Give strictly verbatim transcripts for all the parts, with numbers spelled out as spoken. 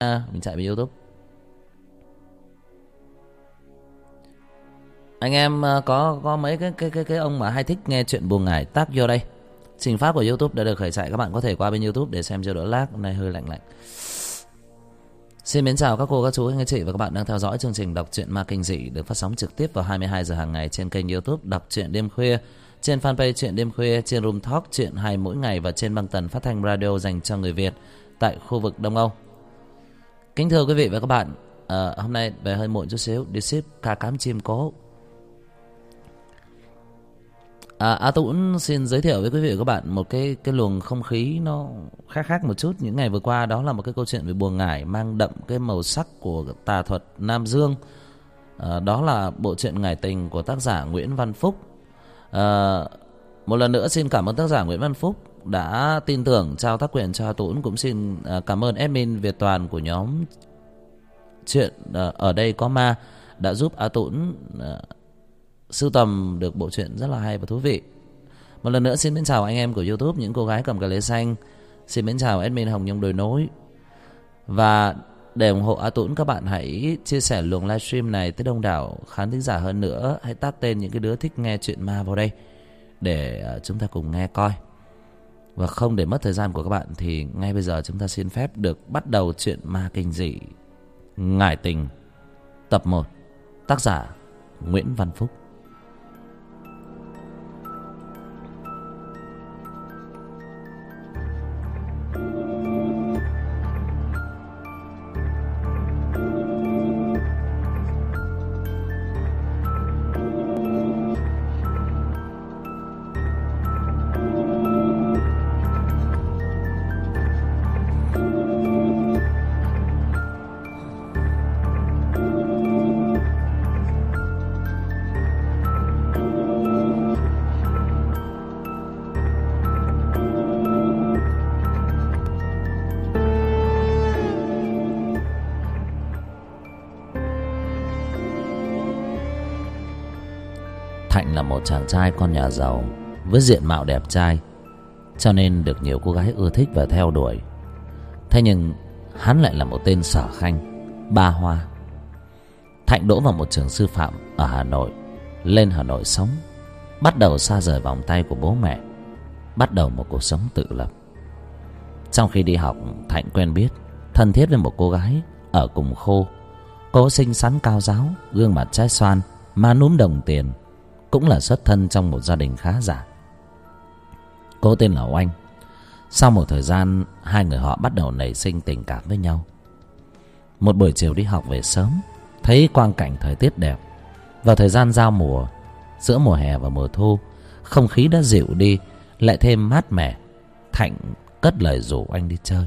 À, mình chạy về YouTube. Anh em uh, có có mấy cái cái cái cái ông mà hay thích nghe chuyện buồn ngải tác vô đây. Trình phát của YouTube đã được khởi chạy, các bạn có thể qua bên YouTube để xem cho đỡ lag. Hôm nay hơi lạnh lạnh. Xin mến chào các cô, các chú, anh các chị và các bạn đang theo dõi chương trình đọc truyện ma kinh dị được phát sóng trực tiếp vào hai mươi hai giờ hàng ngày trên kênh YouTube Đọc truyện đêm khuya, trên fanpage Truyện đêm khuya, trên Room Talk truyện hay mỗi ngày và trên băng tần phát thanh radio dành cho người Việt tại khu vực Đông Âu. Kính thưa quý vị và các bạn, à, hôm nay về hơi muộn chút xíu, đi ship ca cám chim cố. À, A Tũng xin giới thiệu với quý vị và các bạn một cái cái luồng không khí nó khác khác một chút những ngày vừa qua. Đó là một cái câu chuyện về buồn ngải mang đậm cái màu sắc của tà thuật Nam Dương. À, đó là bộ truyện ngải tình của tác giả Nguyễn Văn Phúc. À, một lần nữa xin cảm ơn tác giả Nguyễn Văn Phúc đã tin tưởng trao tác quyền cho A Tũng. Cũng xin cảm ơn admin Việt Toàn của nhóm chuyện Ở Đây Có Ma đã giúp A Tũng sưu tầm được bộ truyện rất là hay và thú vị. Một lần nữa xin mến chào anh em của YouTube, những cô gái cầm cà lê xanh. Xin mến chào admin Hồng Nhung Đồi Nối. Và để ủng hộ A Tũng, các bạn hãy chia sẻ luồng livestream này tới đông đảo khán thính giả hơn nữa. Hãy tag tên những cái đứa thích nghe chuyện ma vào đây để chúng ta cùng nghe coi. Và không để mất thời gian của các bạn thì ngay bây giờ chúng ta xin phép được bắt đầu chuyện ma kinh dị ngải tình tập một, tác giả Nguyễn Văn Phúc. Thạnh là một chàng trai con nhà giàu với diện mạo đẹp trai, cho nên được nhiều cô gái ưa thích và theo đuổi. Thế nhưng hắn lại là một tên sở khanh, ba hoa. Thạnh đỗ vào một trường sư phạm ở Hà Nội, lên Hà Nội sống, bắt đầu xa rời vòng tay của bố mẹ, bắt đầu một cuộc sống tự lập. Trong khi đi học, Thạnh quen biết, thân thiết với một cô gái ở cùng khu. Cô xinh xắn cao ráo, gương mặt trái xoan, má núm đồng tiền, cũng là xuất thân trong một gia đình khá giả. Cô tên là Oanh. Sau một thời gian, hai người họ bắt đầu nảy sinh tình cảm với nhau. Một buổi chiều đi học về sớm, thấy quang cảnh thời tiết đẹp. Vào thời gian giao mùa, giữa mùa hè và mùa thu, không khí đã dịu đi, lại thêm mát mẻ. Thạnh cất lời rủ Oanh đi chơi.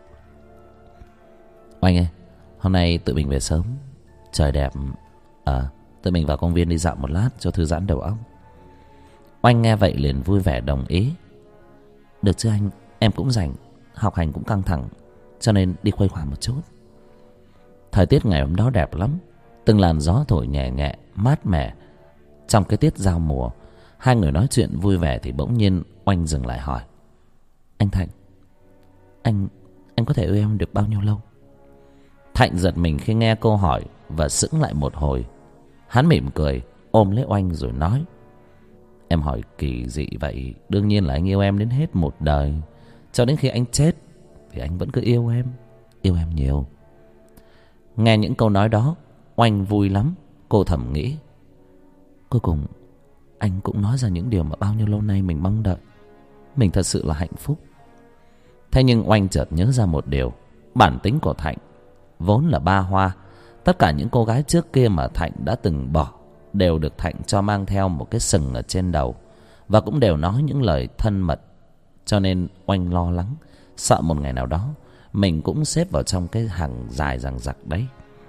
Oanh ơi, hôm nay tụi mình về sớm, trời đẹp. À, tụi mình vào công viên đi dạo một lát cho thư giãn đầu óc. Oanh nghe vậy liền vui vẻ đồng ý. Được chứ anh, em cũng rảnh, học hành cũng căng thẳng, cho nên đi khuây khỏa một chút. Thời tiết ngày hôm đó đẹp lắm, từng làn gió thổi nhẹ nhẹ, mát mẻ. Trong cái tiết giao mùa, hai người nói chuyện vui vẻ thì bỗng nhiên Oanh dừng lại hỏi: Anh Thạnh, Anh Anh có thể yêu em được bao nhiêu lâu? Thạnh giật mình khi nghe câu hỏi và sững lại một hồi. Hắn mỉm cười, ôm lấy Oanh rồi nói: Em hỏi kỳ dị vậy. Đương nhiên là anh yêu em đến hết một đời. Cho đến khi anh chết thì anh vẫn cứ yêu em, yêu em nhiều. Nghe những câu nói đó, Oanh vui lắm. Cô thầm nghĩ, cuối cùng anh cũng nói ra những điều mà bao nhiêu lâu nay mình mong đợi. Mình thật sự là hạnh phúc. Thế nhưng Oanh chợt nhớ ra một điều. Bản tính của Thạnh vốn là ba hoa. Tất cả những cô gái trước kia mà Thạnh đã từng bỏ đều được Thạnh cho mang theo một cái sừng ở trên đầu, và cũng đều nói những lời thân mật. Cho nên Oanh lo lắng, sợ một ngày nào đó mình cũng xếp vào trong cái hàng dài dằng dặc đấy.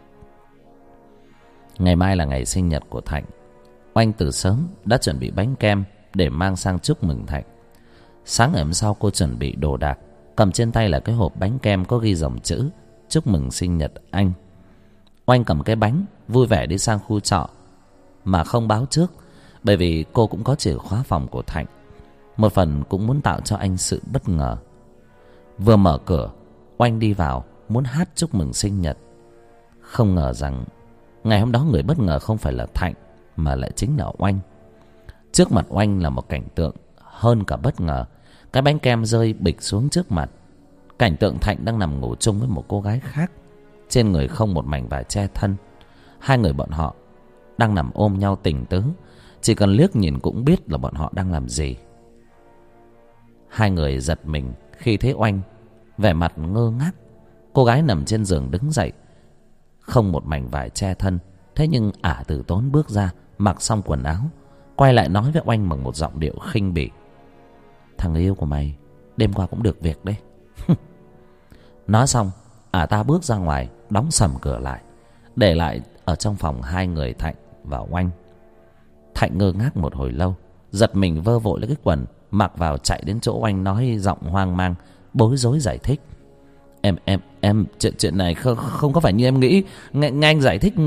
Ngày mai là ngày sinh nhật của Thạnh. Oanh từ sớm đã chuẩn bị bánh kem để mang sang chúc mừng Thạnh. Sáng ngày hôm sau, cô chuẩn bị đồ đạc, cầm trên tay là cái hộp bánh kem có ghi dòng chữ chúc mừng sinh nhật anh. Oanh cầm cái bánh vui vẻ đi sang khu trọ mà không báo trước, bởi vì cô cũng có chìa khóa phòng của Thạnh. Một phần cũng muốn tạo cho anh sự bất ngờ. Vừa mở cửa, Oanh đi vào muốn hát chúc mừng sinh nhật. Không ngờ rằng ngày hôm đó người bất ngờ không phải là Thạnh mà lại chính là Oanh. Trước mặt Oanh là một cảnh tượng hơn cả bất ngờ. Cái bánh kem rơi bịch xuống trước mặt. Cảnh tượng Thạnh đang nằm ngủ chung với một cô gái khác, trên người không một mảnh vải che thân. Hai người bọn họ đang nằm ôm nhau tình tứ, chỉ cần liếc nhìn cũng biết là bọn họ đang làm gì. Hai người giật mình khi thấy Oanh vẻ mặt ngơ ngác. Cô gái nằm trên giường đứng dậy, không một mảnh vải che thân. Thế nhưng ả từ tốn bước ra, mặc xong quần áo, quay lại nói với Oanh bằng một giọng điệu khinh bỉ: "Thằng người yêu của mày đêm qua cũng được việc đấy." Nói xong, ả ta bước ra ngoài, đóng sầm cửa lại, để lại ở trong phòng hai người Thạnh và Oanh. Thạnh ngơ ngác một hồi lâu, giật mình vơ vội lấy cái quần mặc vào, chạy đến chỗ Oanh, nói giọng hoang mang, bối rối giải thích: Em em em chuyện chuyện này không không có phải như em nghĩ. Nghe, nghe anh giải thích.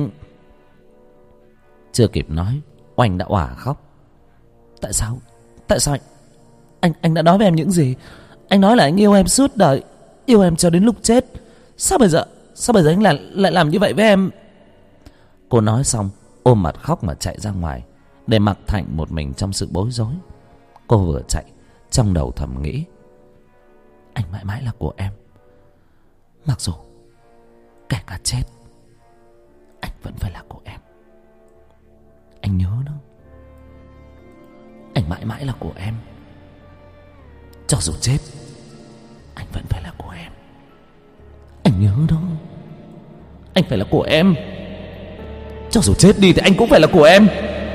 Chưa kịp nói, Oanh đã òa khóc. Tại sao? Tại sao anh anh anh đã nói với em những gì? Anh nói là anh yêu em suốt đời, yêu em cho đến lúc chết. Sao bây giờ sao bây giờ anh lại lại làm như vậy với em? Cô nói xong ôm mặt khóc mà chạy ra ngoài, để mặc Thạnh một mình trong sự bối rối. Cô vừa chạy, trong đầu thầm nghĩ: anh mãi mãi là của em. Mặc dù kể cả chết, anh vẫn phải là của em. Anh nhớ đó, anh mãi mãi là của em. Cho dù chết, anh vẫn phải là của em. Anh nhớ đó, anh phải là của em. Cho dù chết đi thì anh cũng phải là của em.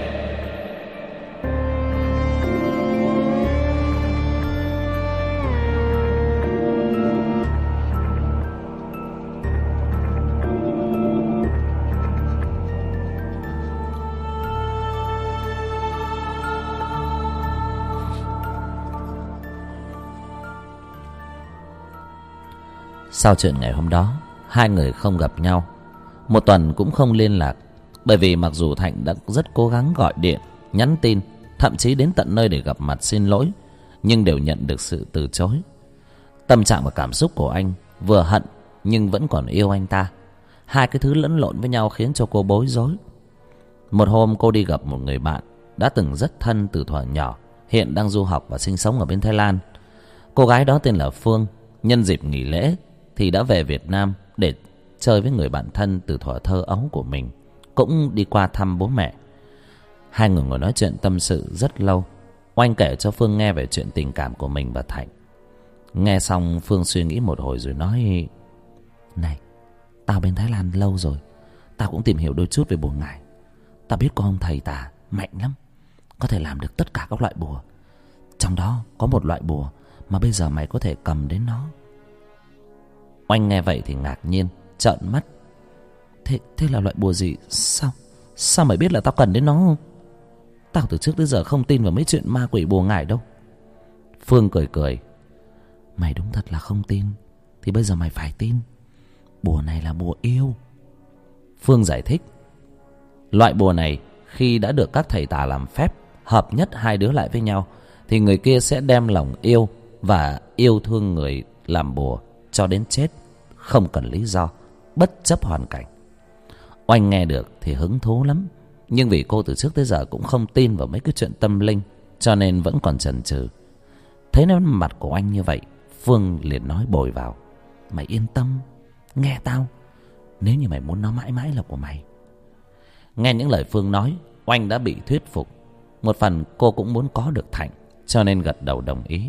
Sau chuyện ngày hôm đó, hai người không gặp nhau, một tuần cũng không liên lạc. Bởi vì mặc dù Thạnh đã rất cố gắng gọi điện, nhắn tin, thậm chí đến tận nơi để gặp mặt xin lỗi, nhưng đều nhận được sự từ chối. Tâm trạng và cảm xúc của anh vừa hận nhưng vẫn còn yêu anh ta. Hai cái thứ lẫn lộn với nhau khiến cho cô bối rối. Một hôm cô đi gặp một người bạn đã từng rất thân từ thuở nhỏ, hiện đang du học và sinh sống ở bên Thái Lan. Cô gái đó tên là Phương. Nhân dịp nghỉ lễ thì đã về Việt Nam để chơi với người bạn thân từ thuở thơ ấu của mình, cũng đi qua thăm bố mẹ. Hai người ngồi nói chuyện tâm sự rất lâu. Oanh kể cho Phương nghe về chuyện tình cảm của mình và Thạnh. Nghe xong Phương suy nghĩ một hồi rồi nói: Này, tao bên Thái Lan lâu rồi, tao cũng tìm hiểu đôi chút về bùa ngải. Tao biết có ông thầy tà mạnh lắm, có thể làm được tất cả các loại bùa. Trong đó có một loại bùa mà bây giờ mày có thể cầm đến nó. Oanh nghe vậy thì ngạc nhiên, trợn mắt. Thế, thế là loại bùa gì? Sao Sao mày biết là tao cần đến nó không? Tao từ trước tới giờ không tin vào mấy chuyện ma quỷ bùa ngải đâu. Phương cười cười: Mày đúng thật là không tin, thì bây giờ mày phải tin. Bùa này là bùa yêu. Phương giải thích: Loại bùa này khi đã được các thầy tà làm phép hợp nhất hai đứa lại với nhau, thì người kia sẽ đem lòng yêu và yêu thương người làm bùa cho đến chết, không cần lý do, bất chấp hoàn cảnh. Oanh nghe được thì hứng thú lắm, nhưng vì cô từ trước tới giờ cũng không tin vào mấy cái chuyện tâm linh, cho nên vẫn còn chần chừ. Thấy nó mặt của Oanh như vậy, Phương liền nói bồi vào: Mày yên tâm, nghe tao, nếu như mày muốn nó mãi mãi là của mày. Nghe những lời Phương nói, Oanh đã bị thuyết phục. Một phần cô cũng muốn có được Thạnh, cho nên gật đầu đồng ý.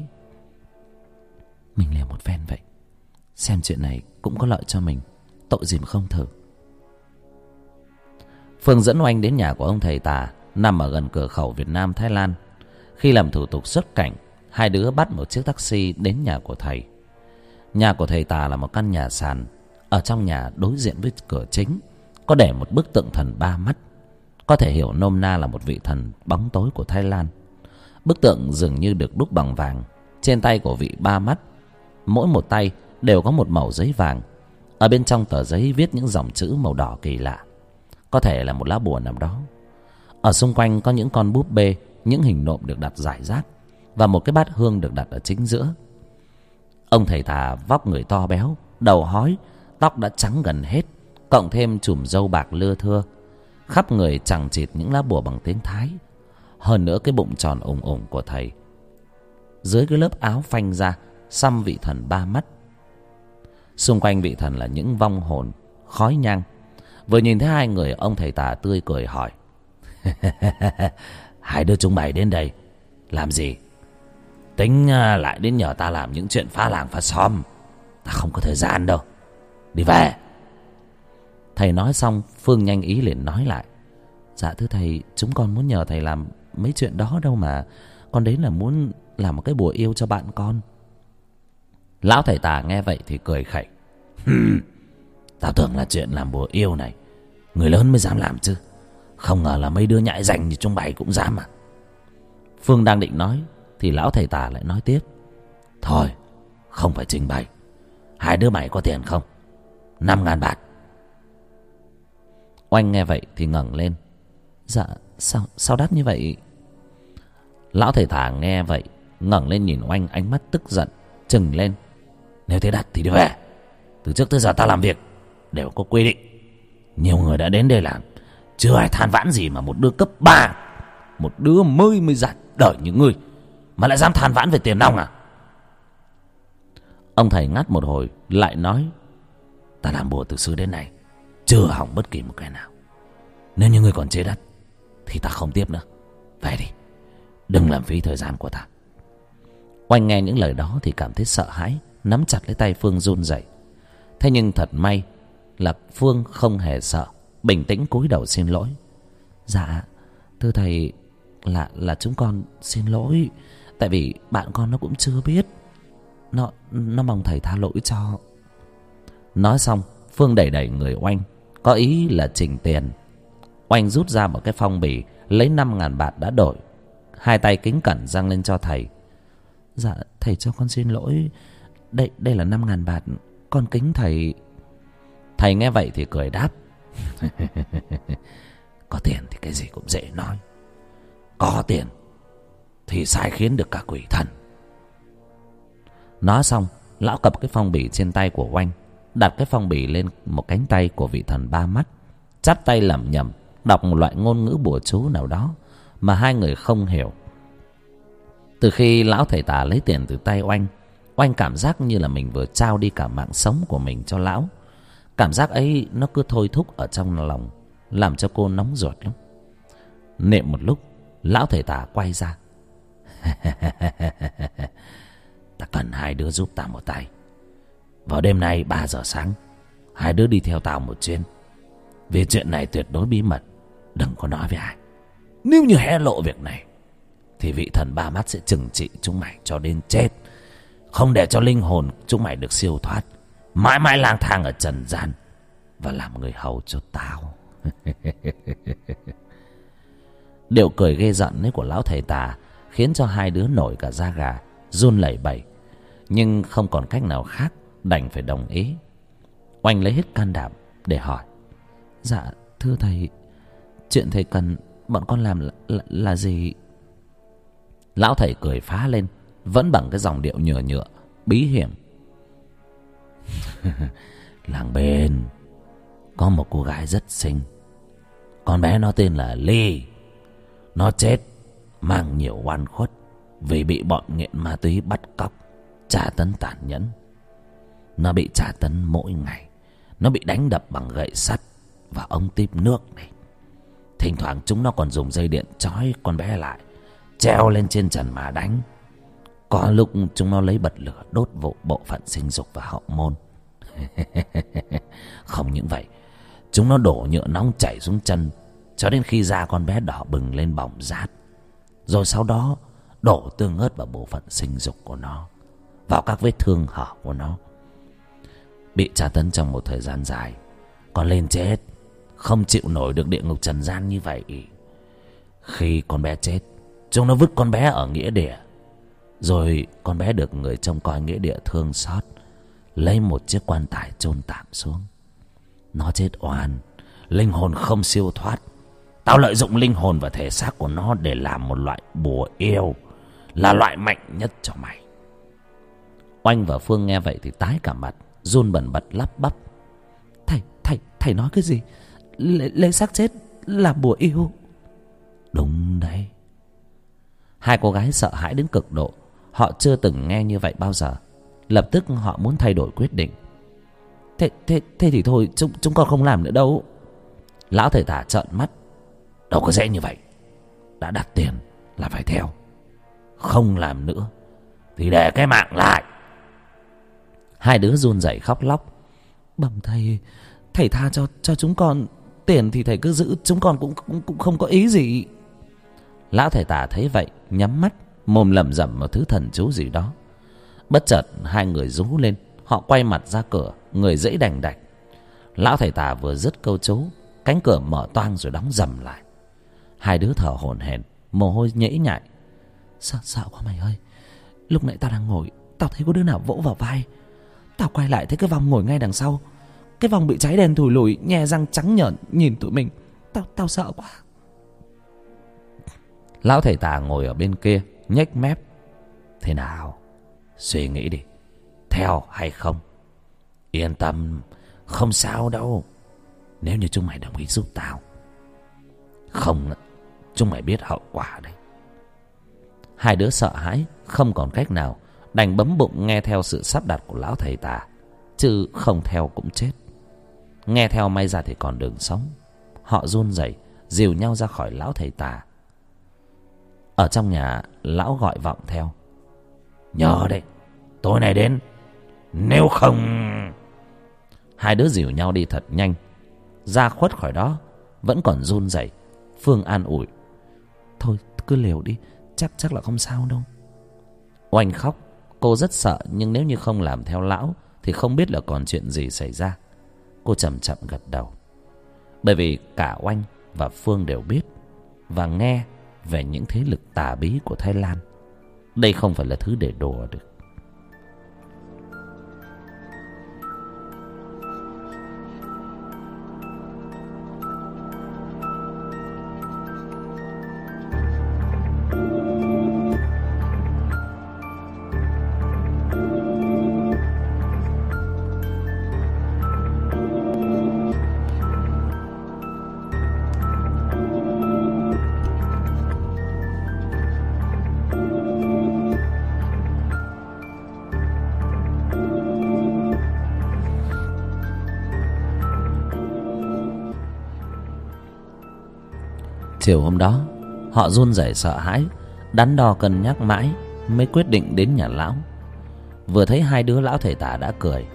Mình liều một phen vậy, xem chuyện này cũng có lợi cho mình, tội gì mà không thử. Phương dẫn Oanh đến nhà của ông thầy tà, nằm ở gần cửa khẩu Việt Nam Thái Lan. Khi làm thủ tục xuất cảnh, hai đứa bắt một chiếc taxi đến nhà của thầy. Nhà của thầy tà là một căn nhà sàn. Ở trong nhà đối diện với cửa chính có để một bức tượng thần ba mắt, có thể hiểu nôm na là một vị thần bóng tối của Thái Lan. Bức tượng dường như được đúc bằng vàng. Trên tay của vị ba mắt, mỗi một tay đều có một mẩu giấy vàng. Ở bên trong tờ giấy viết những dòng chữ màu đỏ kỳ lạ, có thể là một lá bùa nào đó. Ở xung quanh có những con búp bê, những hình nộm được đặt rải rác, và một cái bát hương được đặt ở chính giữa. Ông thầy tà vóc người to béo, đầu hói, tóc đã trắng gần hết, cộng thêm chùm râu bạc lưa thưa, khắp người chằng chịt những lá bùa bằng tiếng Thái. Hơn nữa cái bụng tròn ủng ủng của thầy, dưới cái lớp áo phanh ra xăm vị thần ba mắt. Xung quanh vị thần là những vong hồn, khói nhang. Vừa nhìn thấy hai người, ông thầy tà tươi cười hỏi: hai đứa chúng mày đến đây làm gì? Tính lại đến nhờ ta làm những chuyện phá làng phá xóm? Ta không có thời gian đâu, đi về. Thầy nói xong, Phương nhanh ý liền nói lại: dạ thưa thầy, chúng con muốn nhờ thầy làm mấy chuyện đó đâu mà. Con đến là muốn làm một cái bùa yêu cho bạn con. Lão thầy tà nghe vậy thì cười khẩy: tao tưởng là chuyện làm bùa yêu này người lớn mới dám làm chứ, không ngờ là mấy đứa nhãi rành như chúng mày cũng dám à. Phương đang định nói thì lão thầy tà lại nói tiếp: thôi, không phải trình bày. Hai đứa mày có tiền không? Năm ngàn bạc. Oanh nghe vậy thì ngẩng lên: dạ sao sao đắt như vậy? Lão thầy tà nghe vậy ngẩng lên nhìn Oanh, ánh mắt tức giận trừng lên: nếu thế đắt thì đi về. Từ trước tới giờ ta làm việc đều có quy định. Nhiều người đã đến đây làm, chưa ai than vãn gì mà một đứa cấp ba, một đứa mới mới giặt đời như ngươi mà lại dám than vãn về tiền nong à? Ông thầy ngắt một hồi lại nói: ta làm bùa từ xưa đến nay chưa hỏng bất kỳ một cái nào. Nếu như ngươi còn chê đắt thì ta không tiếp nữa. Về đi, đừng làm phí thời gian của ta. Oanh nghe những lời đó thì cảm thấy sợ hãi, nắm chặt lấy tay Phương run rẩy. Thế nhưng thật may là Phương không hề sợ, bình tĩnh cúi đầu xin lỗi: dạ thưa thầy, là là chúng con xin lỗi. Tại vì bạn con nó cũng chưa biết, nó nó mong thầy tha lỗi cho. Nói xong, Phương đẩy đẩy người Oanh, có ý là trình tiền. Oanh rút ra một cái phong bì, lấy năm ngàn bạt đã đổi, hai tay kính cẩn dâng lên cho thầy: dạ thầy cho con xin lỗi, đây đây là năm ngàn bạt, con kính thầy. Thầy nghe vậy thì cười đáp: có tiền thì cái gì cũng dễ nói, có tiền thì sai khiến được cả quỷ thần. Nói xong, lão cập cái phong bì trên tay của Oanh, đặt cái phong bì lên một cánh tay của vị thần ba mắt, chắp tay lẩm nhẩm đọc một loại ngôn ngữ bùa chú nào đó mà hai người không hiểu. Từ khi lão thầy tà lấy tiền từ tay Oanh, Oanh cảm giác như là mình vừa trao đi cả mạng sống của mình cho lão. Cảm giác ấy nó cứ thôi thúc ở trong lòng, làm cho cô nóng ruột lắm. Niệm một lúc, lão thầy tà quay ra: ta cần hai đứa giúp ta một tay. Vào đêm nay ba giờ sáng, hai đứa đi theo tao một chuyến. Vì chuyện này tuyệt đối bí mật, đừng có nói với ai. Nếu như hé lộ việc này thì vị thần ba mắt sẽ trừng trị chúng mày cho đến chết, không để cho linh hồn chúng mày được siêu thoát, mãi mãi lang thang ở trần gian và làm người hầu cho tao. Điệu cười ghê giận ấy của lão thầy tà khiến cho hai đứa nổi cả da gà, run lẩy bẩy, nhưng không còn cách nào khác, đành phải đồng ý. Oanh lấy hết can đảm để hỏi: dạ thưa thầy, chuyện thầy cần bọn con làm là, là, là gì? Lão thầy cười phá lên, vẫn bằng cái dòng điệu nhựa nhựa bí hiểm: làng bên có một cô gái rất xinh, con bé nó tên là Ly. Nó chết mang nhiều oan khuất vì bị bọn nghiện ma túy bắt cóc, tra tấn tàn nhẫn. Nó bị tra tấn mỗi ngày, nó bị đánh đập bằng gậy sắt và ống tiếp nước này. Thỉnh thoảng chúng nó còn dùng dây điện trói con bé lại, treo lên trên trần mà đánh. Có lúc chúng nó lấy bật lửa đốt vụ bộ phận sinh dục và hậu môn. Không những vậy, chúng nó đổ nhựa nóng chảy xuống chân cho đến khi da con bé đỏ bừng lên bỏng rát. Rồi sau đó đổ tương ớt vào bộ phận sinh dục của nó, vào các vết thương hở của nó. Bị tra tấn trong một thời gian dài, còn lên chết, không chịu nổi được địa ngục trần gian như vậy. Khi con bé chết, chúng nó vứt con bé ở nghĩa địa. Rồi con bé được người trông coi nghĩa địa thương xót, lấy một chiếc quan tài chôn tạm xuống. Nó chết oan, linh hồn không siêu thoát. Tao lợi dụng linh hồn và thể xác của nó để làm một loại bùa yêu, là loại mạnh nhất cho mày. Oanh và Phương nghe vậy thì tái cả mặt, run bần bật lắp bắp: thầy nói cái gì? Lấy, lấy xác chết làm bùa yêu? Đúng đấy. Hai cô gái sợ hãi đến cực độ. Họ chưa từng nghe như vậy bao giờ. Lập tức họ muốn thay đổi quyết định. Thế, thế, thế thì thôi, chúng, chúng con không làm nữa đâu. Lão thầy tà trợn mắt. Đâu có dễ như vậy. Đã đặt tiền là phải theo. Không làm nữa thì để cái mạng lại. Hai đứa run rẩy khóc lóc. Bẩm thầy, thầy tha cho cho chúng con. Tiền thì thầy cứ giữ, chúng con cũng cũng, cũng không có ý gì. Lão thầy tà thấy vậy, nhắm mắt, mồm lẩm rẩm một thứ thần chú gì đó. Bất chợt hai người rú lên. Họ quay mặt ra cửa, người dẫy đành đạch. Lão thầy tà vừa dứt câu chú, cánh cửa mở toang rồi đóng rầm lại. Hai đứa thở hổn hển, mồ hôi nhễ nhại. Sợ sợ quá mày ơi. Lúc nãy tao đang ngồi, tao thấy có đứa nào vỗ vào vai. Tao quay lại thấy cái vong ngồi ngay đằng sau. Cái vong bị cháy đen thùi lùi, nhe răng trắng nhợn nhìn tụi mình. Tao tao sợ quá. Lão thầy tà ngồi ở bên kia, nhếch mép. Thế nào? Suy nghĩ đi. Theo hay không? Yên tâm, không sao đâu. Nếu như chúng mày đồng ý giúp tao. Không, chúng mày biết hậu quả đấy. Hai đứa sợ hãi, không còn cách nào, đành bấm bụng nghe theo sự sắp đặt của lão thầy tà. Chứ không theo cũng chết. Nghe theo may ra thì còn đường sống. Họ run rẩy dìu nhau ra khỏi lão thầy tà. Ở trong nhà, lão gọi vọng theo. Nhớ đấy, tối nay đến. Nếu không... Hai đứa dìu nhau đi thật nhanh. Ra khuất khỏi đó, vẫn còn run rẩy. Phương an ủi. Thôi cứ liều đi, chắc chắc là không sao đâu. Oanh khóc. Cô rất sợ, nhưng nếu như không làm theo lão thì không biết là còn chuyện gì xảy ra. Cô chậm chậm gật đầu. Bởi vì cả Oanh và Phương đều biết và nghe về những thế lực tà bí của Thái Lan. Đây không phải là thứ để đùa được. Chiều hôm đó, họ run rẩy sợ hãi, đắn đo cân nhắc mãi mới quyết định đến nhà lão. Vừa thấy hai đứa, lão thầy tà đã cười.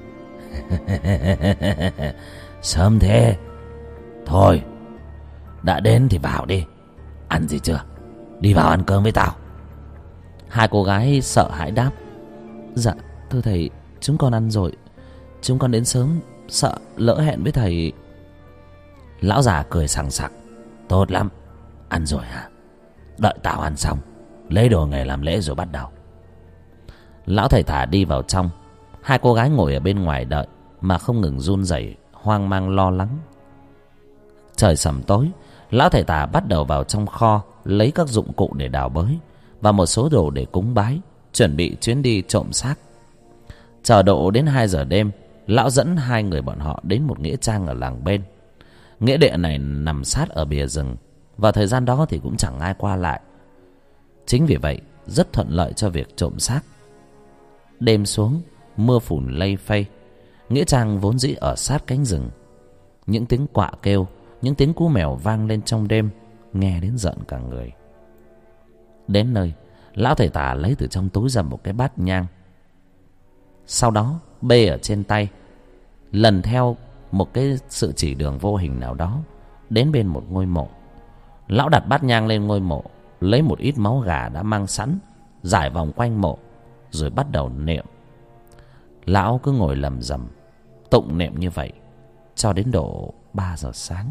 Sớm thế. Thôi, đã đến thì vào đi. Ăn gì chưa? Đi vào ăn cơm với tao. Hai cô gái sợ hãi đáp. Dạ, thưa thầy, chúng con ăn rồi. Chúng con đến sớm, sợ lỡ hẹn với thầy. Lão già cười sằng sặc. Tốt lắm. Ăn rồi hả? Đợi tao ăn xong, lấy đồ nghề làm lễ rồi bắt đầu. Lão thầy tà đi vào trong. Hai cô gái ngồi ở bên ngoài đợi mà không ngừng run rẩy, hoang mang lo lắng. Trời sầm tối, lão thầy tà bắt đầu vào trong kho lấy các dụng cụ để đào bới và một số đồ để cúng bái, chuẩn bị chuyến đi trộm xác. Chờ độ đến hai giờ đêm, lão dẫn hai người bọn họ đến một nghĩa trang ở làng bên. Nghĩa địa này nằm sát ở bìa rừng. Vào thời gian đó thì cũng chẳng ai qua lại. Chính vì vậy rất thuận lợi cho việc trộm xác. Đêm xuống, mưa phùn lây phây. Nghĩa trang vốn dĩ ở sát cánh rừng. Những tiếng quạ kêu, những tiếng cú mèo vang lên trong đêm, nghe đến giận cả người. Đến nơi, lão thầy tà lấy từ trong túi ra một cái bát nhang. Sau đó bê ở trên tay, lần theo một cái sự chỉ đường vô hình nào đó đến bên một ngôi mộ. Lão đặt bát nhang lên ngôi mộ, lấy một ít máu gà đã mang sẵn, rải vòng quanh mộ, rồi bắt đầu niệm. Lão cứ ngồi lầm rầm tụng niệm như vậy cho đến độ ba giờ sáng.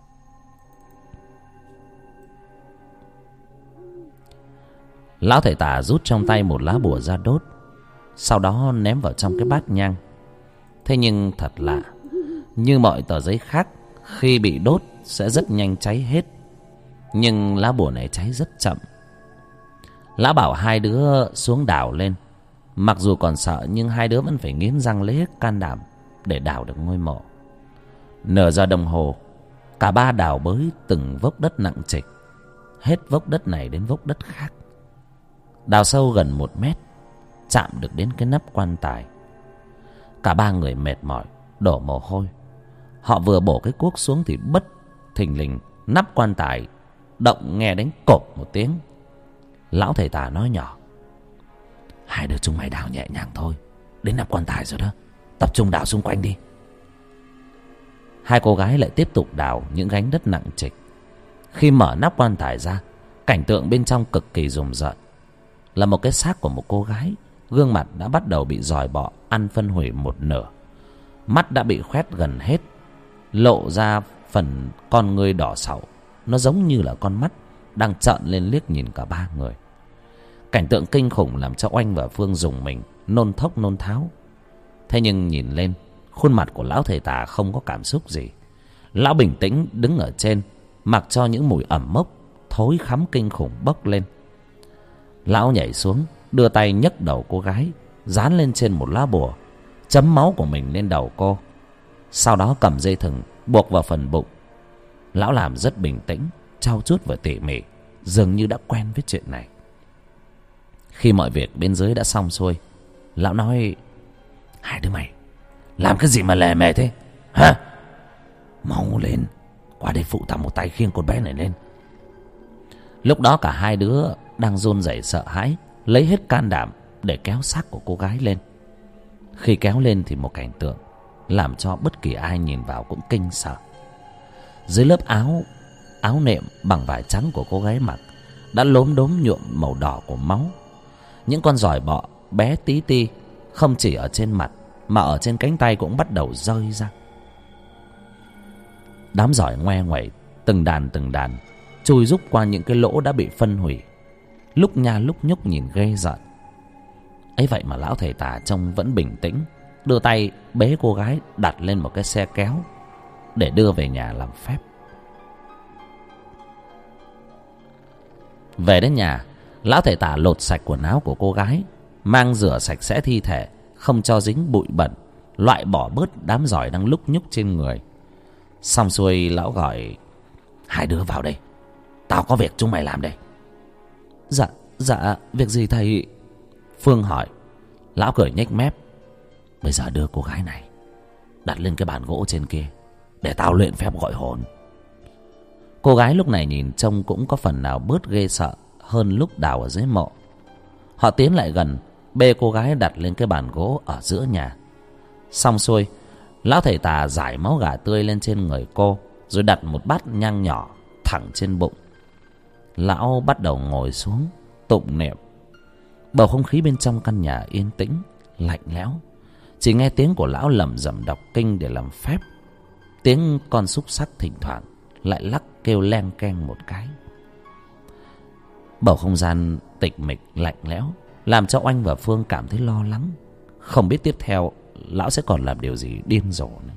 Lão thầy tà rút trong tay một lá bùa ra đốt, sau đó ném vào trong cái bát nhang. Thế nhưng thật lạ, như mọi tờ giấy khác, khi bị đốt sẽ rất nhanh cháy hết, nhưng lá bùa này cháy rất chậm. Lão bảo hai đứa xuống đào lên. Mặc dù còn sợ nhưng hai đứa vẫn phải nghiến răng lấy hết can đảm để đào được ngôi mộ. Nửa giờ đồng hồ, cả ba đào bới từng vốc đất nặng trịch, hết vốc đất này đến vốc đất khác, đào sâu gần một mét, chạm được đến cái nắp quan tài. Cả ba người mệt mỏi, đổ mồ hôi. Họ vừa bổ cái cuốc xuống thì bất thình lình nắp quan tài động, nghe đánh cộp một tiếng. Lão thầy Tà nói nhỏ: hai đứa chúng mày đào nhẹ nhàng thôi, đến nắp quan tài rồi đó, tập trung đào xung quanh đi. Hai cô gái lại tiếp tục đào những gánh đất nặng trịch. Khi mở nắp quan tài ra, cảnh tượng bên trong cực kỳ rùng rợn. Là một cái xác của một cô gái, gương mặt đã bắt đầu bị giòi bọ ăn phân hủy một nửa, mắt đã bị khoét gần hết, lộ ra phần con ngươi đỏ sẫu. Nó giống như là con mắt đang trợn lên liếc nhìn cả ba người. Cảnh tượng kinh khủng làm cho Oanh và Phương rùng mình, nôn thốc nôn tháo. Thế nhưng nhìn lên, khuôn mặt của lão thầy Tà không có cảm xúc gì. Lão bình tĩnh đứng ở trên, mặc cho những mùi ẩm mốc thối khắm kinh khủng bốc lên. Lão nhảy xuống, đưa tay nhấc đầu cô gái, dán lên trên một lá bùa, chấm máu của mình lên đầu cô. Sau đó cầm dây thừng buộc vào phần bụng. Lão làm rất bình tĩnh, trau chuốt và tỉ mỉ, dường như đã quen với chuyện này. Khi mọi việc bên dưới đã xong xuôi, lão nói: hai đứa mày làm cái gì mà lè mè thế hả? Mau lên, qua đây phụ tao một tay khiêng con bé này lên. Lúc đó cả hai đứa đang run rẩy sợ hãi, lấy hết can đảm để kéo xác của cô gái lên. Khi kéo lên thì một cảnh tượng làm cho bất kỳ ai nhìn vào cũng kinh sợ. Dưới lớp áo áo nệm bằng vải trắng của cô gái mặc đã lốm đốm nhuộm màu đỏ của máu. Những con giòi bọ bé tí ti không chỉ ở trên mặt mà ở trên cánh tay cũng bắt đầu rơi ra. Đám giòi ngoe nguẩy từng đàn từng đàn chui rúc qua những cái lỗ đã bị phân hủy, lúc nha lúc nhúc nhìn ghê rợn. Ấy vậy mà lão thầy Tà trông vẫn bình tĩnh, đưa tay bế cô gái đặt lên một cái xe kéo để đưa về nhà làm phép. Về đến nhà, lão thầy Tà lột sạch quần áo của cô gái, mang rửa sạch sẽ thi thể, không cho dính bụi bẩn, loại bỏ bớt đám giòi đang lúc nhúc trên người. Xong xuôi, lão gọi: hai đứa vào đây, tao có việc chúng mày làm đây. Dạ, dạ, việc gì thầy? Phương hỏi. Lão cười nhếch mép: bây giờ đưa cô gái này đặt lên cái bàn gỗ trên kia để tao luyện phép gọi hồn. Cô gái lúc này nhìn trông cũng có phần nào bớt ghê sợ hơn lúc đào ở dưới mộ. Họ tiến lại gần, bê cô gái đặt lên cái bàn gỗ ở giữa nhà. Xong xuôi, lão thầy Tà rải máu gà tươi lên trên người cô, rồi đặt một bát nhang nhỏ thẳng trên bụng. Lão bắt đầu ngồi xuống tụng niệm. Bầu không khí bên trong căn nhà yên tĩnh, lạnh lẽo. Chỉ nghe tiếng của lão lẩm rẩm đọc kinh để làm phép. Tiếng con xúc xắc thỉnh thoảng lại lắc kêu len keng một cái. Bầu không gian tịch mịch lạnh lẽo làm cho Oanh và Phương cảm thấy lo lắng, không biết tiếp theo lão sẽ còn làm điều gì điên rồ nữa.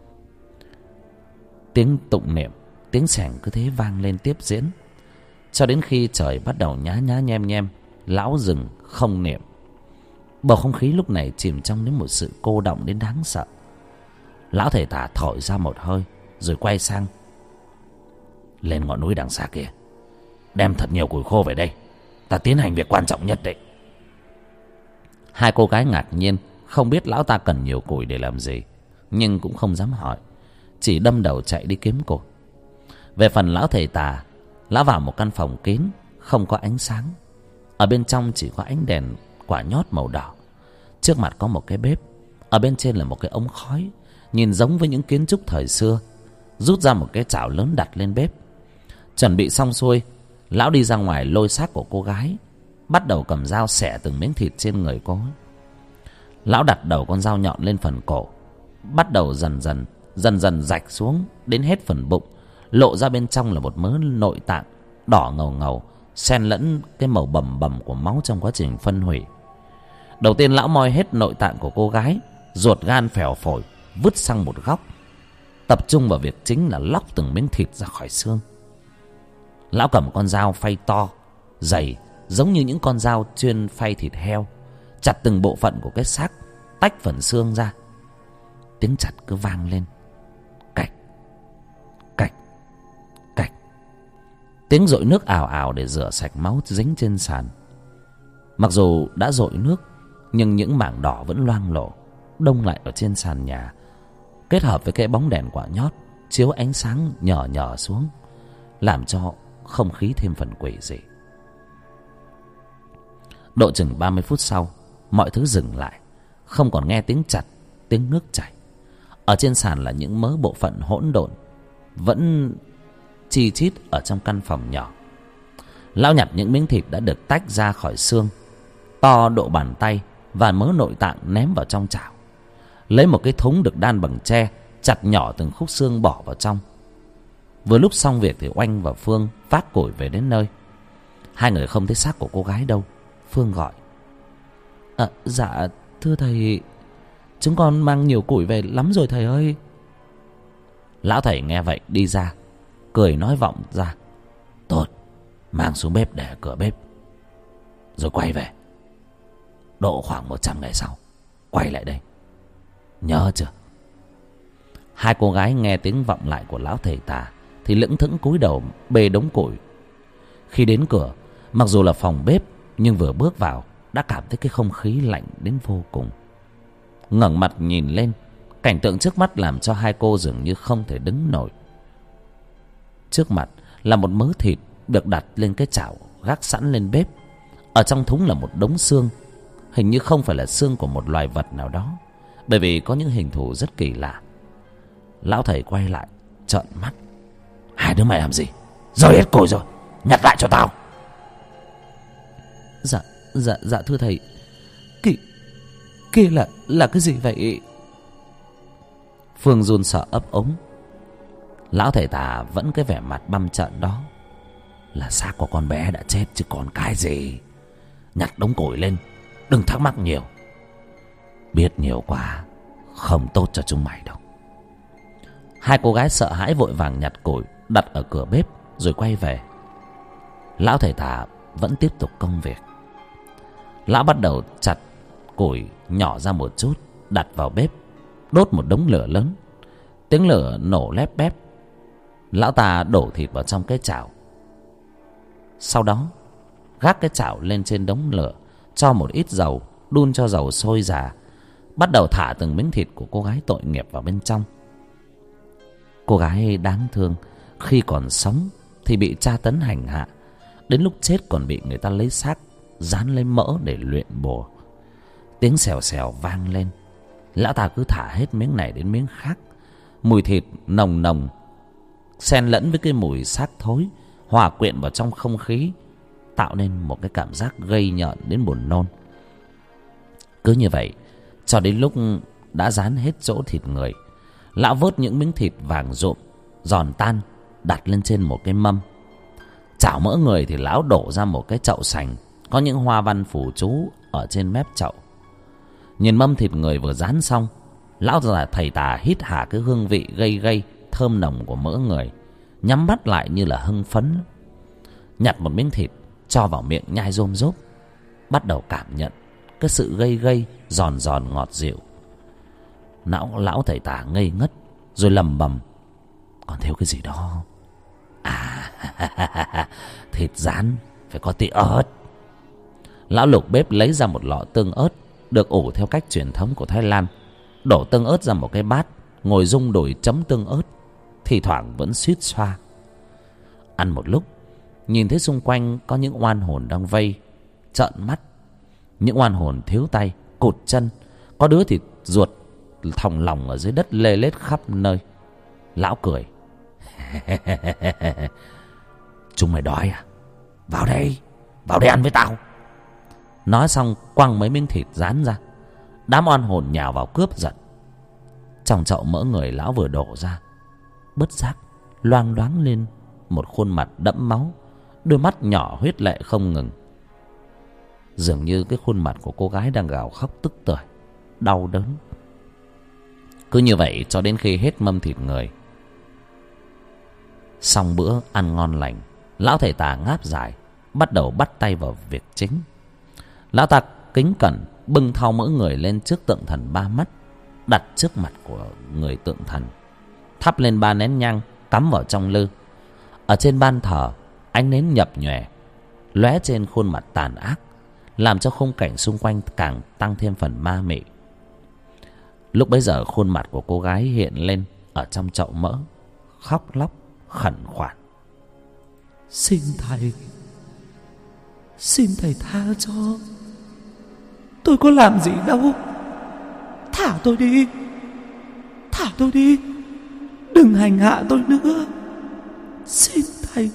Tiếng tụng niệm, tiếng xẻng cứ thế vang lên tiếp diễn, cho đến khi trời bắt đầu nhá nhá nhem nhem, lão dừng không niệm. Bầu không khí lúc này chìm trong đến một sự cô đọng đến đáng sợ. Lão thầy Tà thổi ra một hơi, rồi quay sang: lên ngọn núi đằng xa kia, đem thật nhiều củi khô về đây, ta tiến hành việc quan trọng nhất đấy. Hai cô gái ngạc nhiên, không biết lão ta cần nhiều củi để làm gì, nhưng cũng không dám hỏi, chỉ đâm đầu chạy đi kiếm củi. Về phần lão thầy Tà, lão vào một căn phòng kín, không có ánh sáng. Ở bên trong chỉ có ánh đèn quả nhót màu đỏ. Trước mặt có một cái bếp, ở bên trên là một cái ống khói, nhìn giống với những kiến trúc thời xưa. Rút ra một cái chảo lớn đặt lên bếp. Chuẩn bị xong xuôi, lão đi ra ngoài lôi xác của cô gái, bắt đầu cầm dao xẻ từng miếng thịt trên người cô. Lão đặt đầu con dao nhọn lên phần cổ, bắt đầu dần dần dần dần rạch xuống đến hết phần bụng, lộ ra bên trong là một mớ nội tạng đỏ ngầu ngầu, xen lẫn cái màu bầm bầm của máu trong quá trình phân hủy. Đầu tiên lão moi hết nội tạng của cô gái, ruột gan phèo phổi vứt sang một góc, tập trung vào việc chính là lóc từng miếng thịt ra khỏi xương. Lão cầm con dao phay to, dày, giống như những con dao chuyên phay thịt heo, chặt từng bộ phận của cái xác, tách phần xương ra. Tiếng chặt cứ vang lên, cạch Tiếng dội nước ào ào để rửa sạch máu dính trên sàn. Mặc dù đã dội nước, nhưng những mảng đỏ vẫn loang lổ đông lại ở trên sàn nhà, kết hợp với cái bóng đèn quả nhót chiếu ánh sáng nhờ nhờ xuống, làm cho không khí thêm phần quỷ dị. Độ chừng ba mươi phút sau, mọi thứ dừng lại, không còn nghe tiếng chặt, tiếng nước chảy. Ở trên sàn là những mớ bộ phận hỗn độn vẫn chi chít ở trong căn phòng nhỏ. Lão nhặt những miếng thịt đã được tách ra khỏi xương, to độ bàn tay, và mớ nội tạng ném vào trong chảo. Lấy một cái thúng được đan bằng tre, chặt nhỏ từng khúc xương bỏ vào trong. Vừa lúc xong việc thì Oanh và Phương vác củi về đến nơi. Hai người không thấy xác của cô gái đâu. Phương gọi: à, Dạ thưa thầy, chúng con mang nhiều củi về lắm rồi thầy ơi. Lão thầy nghe vậy đi ra, cười nói vọng ra: Tốt, mang xuống bếp để ở cửa bếp, rồi quay về. Độ khoảng một trăm ngày sau quay lại đây, nhớ chưa? Hai cô gái nghe tiếng vọng lại của lão thầy tà thì lững thững cúi đầu bê đống củi. Khi đến cửa, mặc dù là phòng bếp, nhưng vừa bước vào đã cảm thấy cái không khí lạnh đến vô cùng. Ngẩng mặt nhìn lên, cảnh tượng trước mắt làm cho hai cô dường như không thể đứng nổi. Trước mặt là một mớ thịt được đặt lên cái chảo gác sẵn lên bếp. Ở trong thúng là một đống xương, hình như không phải là xương của một loài vật nào đó, bởi vì có những hình thù rất kỳ lạ. Lão thầy quay lại trợn mắt: Hai đứa mày làm gì? Rơi hết củi rồi, nhặt lại cho tao. Dạ, dạ, dạ thưa thầy. Kia, kia là, là cái gì vậy? Phương run sợ ấp ống. Lão thầy tà vẫn cái vẻ mặt băm trợn đó: Là xác của con bé đã chết chứ còn cái gì. Nhặt đống củi lên, đừng thắc mắc nhiều. Biết nhiều quá không tốt cho chúng mày đâu. Hai cô gái sợ hãi vội vàng nhặt củi đặt ở cửa bếp rồi quay về. Lão thầy tà vẫn tiếp tục công việc. Lão bắt đầu chặt củi nhỏ ra một chút, đặt vào bếp, đốt một đống lửa lớn. Tiếng lửa nổ lép bép. Lão ta đổ thịt vào trong cái chảo, sau đó gác cái chảo lên trên đống lửa, cho một ít dầu, đun cho dầu sôi già, bắt đầu thả từng miếng thịt của cô gái tội nghiệp vào bên trong. Cô gái đáng thương, khi còn sống thì bị tra tấn hành hạ, đến lúc chết còn bị người ta lấy xác dán lấy mỡ để luyện bùa. Tiếng xèo xèo vang lên. Lão ta cứ thả hết miếng này đến miếng khác. Mùi thịt nồng nồng xen lẫn với cái mùi xác thối hòa quyện vào trong không khí, tạo nên một cái cảm giác gây nhợn đến buồn nôn. Cứ như vậy cho đến lúc đã dán hết chỗ thịt người, lão vớt những miếng thịt vàng rộm giòn tan đặt lên trên một cái mâm. Chảo mỡ người thì lão đổ ra một cái chậu sành có những hoa văn phù chú ở trên mép chậu. Nhìn mâm thịt người vừa rán xong, lão già thầy tà hít hà cái hương vị gây gây thơm nồng của mỡ người, nhắm mắt lại như là hưng phấn. Nhặt một miếng thịt cho vào miệng nhai rôm rốp, bắt đầu cảm nhận cái sự gây gây giòn giòn ngọt dịu. Não lão thầy tà ngây ngất rồi lầm bầm: Còn thiếu cái gì đó. À thịt rán phải có tí ớt. Lão lục bếp lấy ra một lọ tương ớt được ủ theo cách truyền thống của Thái Lan, đổ tương ớt ra một cái bát, ngồi rung đùi chấm tương ớt, thì thoảng vẫn suýt xoa. Ăn một lúc, nhìn thấy xung quanh có những oan hồn đang vây, trợn mắt. Những oan hồn thiếu tay, cụt chân, có đứa thì ruột thòng lòng ở dưới đất lê lết khắp nơi. Lão cười: Chúng mày đói à? Vào đây, vào đây ăn với tao. Nói xong quăng mấy miếng thịt rán ra. Đám oan hồn nhào vào cướp giật. Trong chậu mỡ người lão vừa đổ ra, bất giác loang loáng lên một khuôn mặt đẫm máu, đôi mắt nhỏ huyết lệ không ngừng. Dường như cái khuôn mặt của cô gái đang gào khóc tức tưởi, đau đớn. Cứ như vậy cho đến khi hết mâm thịt người. Xong bữa ăn ngon lành, lão thầy tà ngáp dài, bắt đầu bắt tay vào việc chính. Lão ta kính cẩn bưng thau mỡ người lên trước tượng thần ba mắt, đặt trước mặt của người tượng thần, thắp lên ba nén nhang cắm vào trong lư. Ở trên ban thờ Ánh nến nhập nhòe lóe trên khuôn mặt tàn ác, làm cho khung cảnh xung quanh càng tăng thêm phần ma mị. Lúc bấy giờ khuôn mặt của cô gái hiện lên ở trong chậu mỡ, khóc lóc khẩn khoản: Xin thầy, xin thầy tha cho. Tôi có làm gì đâu. Thả tôi đi, thả tôi đi, đừng hành hạ tôi nữa. Xin thầy.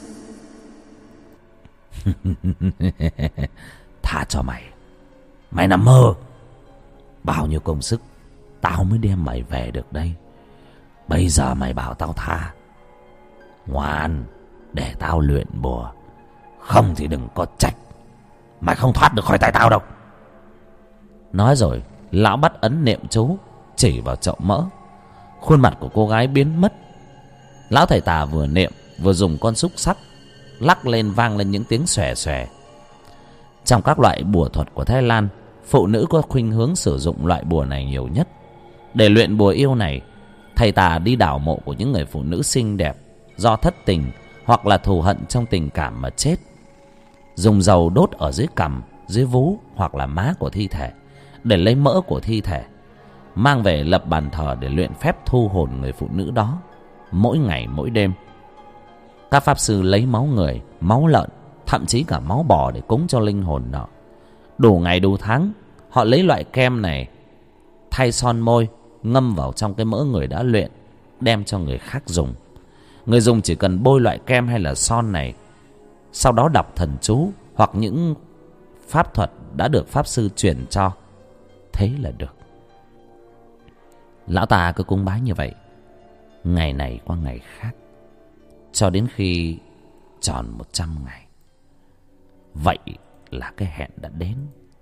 Tha cho mày? Mày nằm mơ. Bao nhiêu công sức tao mới đem mày về được đây. Bây giờ mày bảo tao tha? Ngoan, để tao luyện bùa, không thì đừng có trách mày không thoát được khỏi tay tao đâu. Nói rồi lão bắt ấn niệm chú, chỉ vào chậu mỡ. Khuôn mặt của cô gái biến mất. Lão thầy tà vừa niệm vừa dùng con xúc xắc lắc lên, vang lên những tiếng xòe xòe. Trong các loại bùa thuật của Thái Lan, phụ nữ có khuynh hướng sử dụng loại bùa này nhiều nhất. Để luyện bùa yêu này, thầy tà đi đào mộ của những người phụ nữ xinh đẹp do thất tình hoặc là thù hận trong tình cảm mà chết, dùng dầu đốt ở dưới cằm, dưới vú hoặc là má của thi thể để lấy mỡ của thi thể, mang về lập bàn thờ để luyện phép thu hồn người phụ nữ đó mỗi ngày mỗi đêm. Các pháp sư lấy máu người, máu lợn, thậm chí cả máu bò để cúng cho linh hồn nọ. Đủ ngày đủ tháng, họ lấy loại kem này thay son môi, ngâm vào trong cái mỡ người đã luyện, đem cho người khác dùng. Người dùng chỉ cần bôi loại kem hay là son này, sau đó đọc thần chú hoặc những pháp thuật đã được pháp sư truyền cho, thế là được. Lão ta cứ cúng bái như vậy, ngày này qua ngày khác, cho đến khi tròn một trăm ngày. Vậy là cái hẹn đã đến.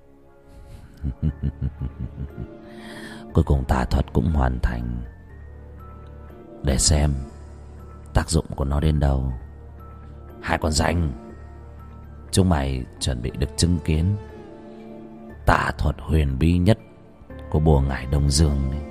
Cuối cùng tà thuật cũng hoàn thành. Để xem tác dụng của nó đến đâu. Hai con danh, chúng mày chuẩn bị được chứng kiến tà thuật huyền bí nhất của bùa ngải Đông Dương này.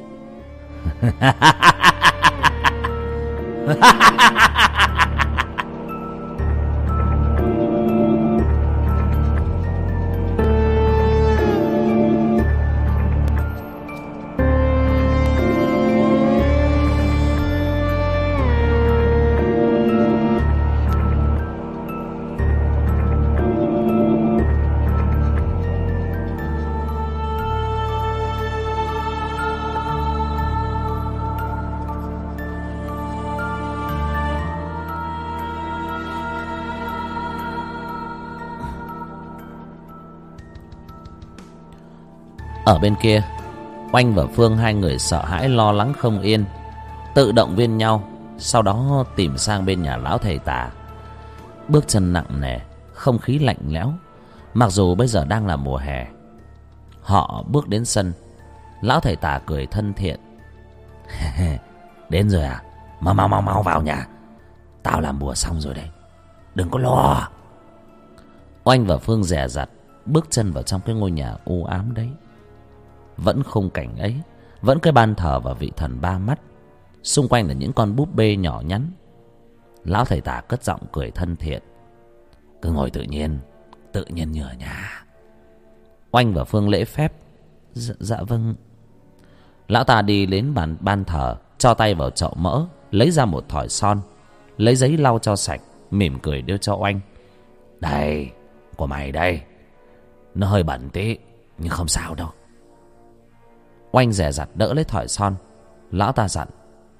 Ở bên kia, Oanh và Phương, hai người sợ hãi lo lắng không yên, tự động viên nhau, sau đó tìm sang bên nhà lão thầy tà. Bước chân nặng nề, không khí lạnh lẽo, mặc dù bây giờ đang là mùa hè. Họ bước đến sân. Lão thầy tà cười thân thiện. Đến rồi à? Mau mau mau mau vào nhà, tao làm bùa xong rồi đây, đừng có lo. Oanh và Phương dè dặt bước chân vào trong cái ngôi nhà u ám đấy. Vẫn khung cảnh ấy, vẫn cái ban thờ và vị thần ba mắt, xung quanh là những con búp bê nhỏ nhắn. Lão thầy tà cất giọng cười thân thiện. Cứ ngồi tự nhiên, tự nhiên như ở nhà. Oanh và Phương lễ phép. Dạ, dạ vâng. Lão ta đi đến bàn ban thờ, cho tay vào chậu mỡ, lấy ra một thỏi son, lấy giấy lau cho sạch, mỉm cười đưa cho Oanh. Đây, của mày đây. Nó hơi bẩn tí, nhưng không sao đâu. Oanh dè dặt đỡ lấy thỏi son. Lão ta dặn: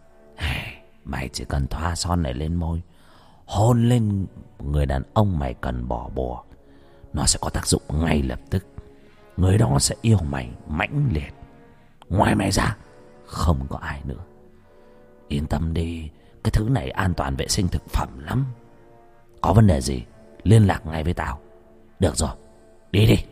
mày chỉ cần thoa son này lên môi, hôn lên người đàn ông mày cần bỏ bùa, nó sẽ có tác dụng ngay lập tức. Người đó sẽ yêu mày mãnh liệt. Ngoài mày ra không có ai nữa. Yên tâm đi, cái thứ này an toàn vệ sinh thực phẩm lắm. Có vấn đề gì liên lạc ngay với tao. Được rồi, đi đi.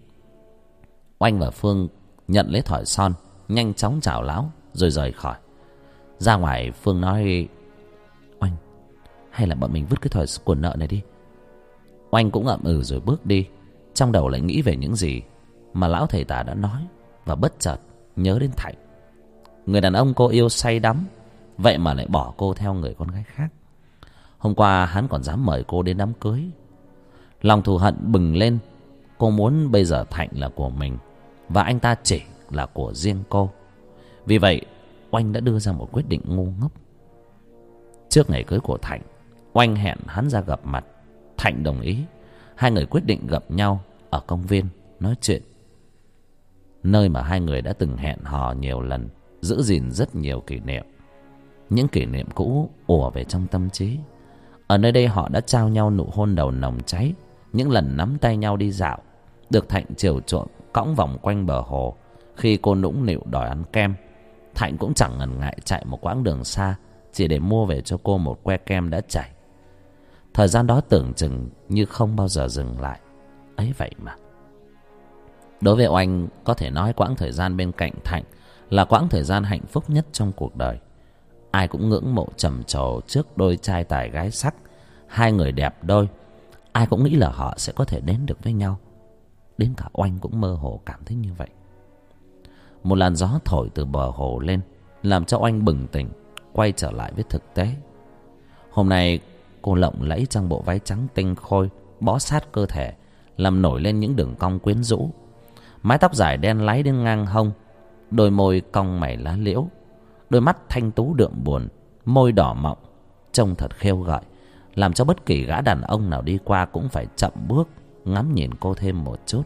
Oanh và Phương nhận lấy thỏi son, nhanh chóng chào lão rồi rời khỏi. Ra ngoài, Phương nói: Oanh, hay là bọn mình vứt cái thỏi cuộn nợ này đi. Oanh cũng ậm ừ rồi bước đi, trong đầu lại nghĩ về những gì mà lão thầy tà đã nói, và bất chợt nhớ đến Thạnh, người đàn ông cô yêu say đắm, vậy mà lại bỏ cô theo người con gái khác. Hôm qua hắn còn dám mời cô đến đám cưới. Lòng thù hận bừng lên. Cô muốn bây giờ Thạnh là của mình, và anh ta chỉ là của riêng cô. Vì vậy Oanh đã đưa ra một quyết định ngu ngốc. Trước ngày cưới của Thạnh, Oanh hẹn hắn ra gặp mặt. Thạnh đồng ý. Hai người quyết định gặp nhau ở công viên nói chuyện, nơi mà hai người đã từng hẹn hò nhiều lần, giữ gìn rất nhiều kỷ niệm. Những kỷ niệm cũ ùa về trong tâm trí. Ở nơi đây họ đã trao nhau nụ hôn đầu nồng cháy, những lần nắm tay nhau đi dạo, được Thạnh chiều chuộng cõng vòng quanh bờ hồ. Khi cô nũng nịu đòi ăn kem, Thạnh cũng chẳng ngần ngại chạy một quãng đường xa chỉ để mua về cho cô một que kem đã chảy. Thời gian đó tưởng chừng như không bao giờ dừng lại. Ấy vậy mà. Đối với Oanh, có thể nói quãng thời gian bên cạnh Thạnh là quãng thời gian hạnh phúc nhất trong cuộc đời. Ai cũng ngưỡng mộ trầm trồ trước đôi trai tài gái sắc, hai người đẹp đôi. Ai cũng nghĩ là họ sẽ có thể đến được với nhau. Đến cả Oanh cũng mơ hồ cảm thấy như vậy. Một làn gió thổi từ bờ hồ lên, làm cho Oanh bừng tỉnh, quay trở lại với thực tế. Hôm nay cô lộng lẫy trong bộ váy trắng tinh khôi, bó sát cơ thể, làm nổi lên những đường cong quyến rũ. Mái tóc dài đen láy đến ngang hông, đôi môi cong mày lá liễu, đôi mắt thanh tú đượm buồn, môi đỏ mọng, trông thật khêu gợi, làm cho bất kỳ gã đàn ông nào đi qua cũng phải chậm bước ngắm nhìn cô thêm một chút.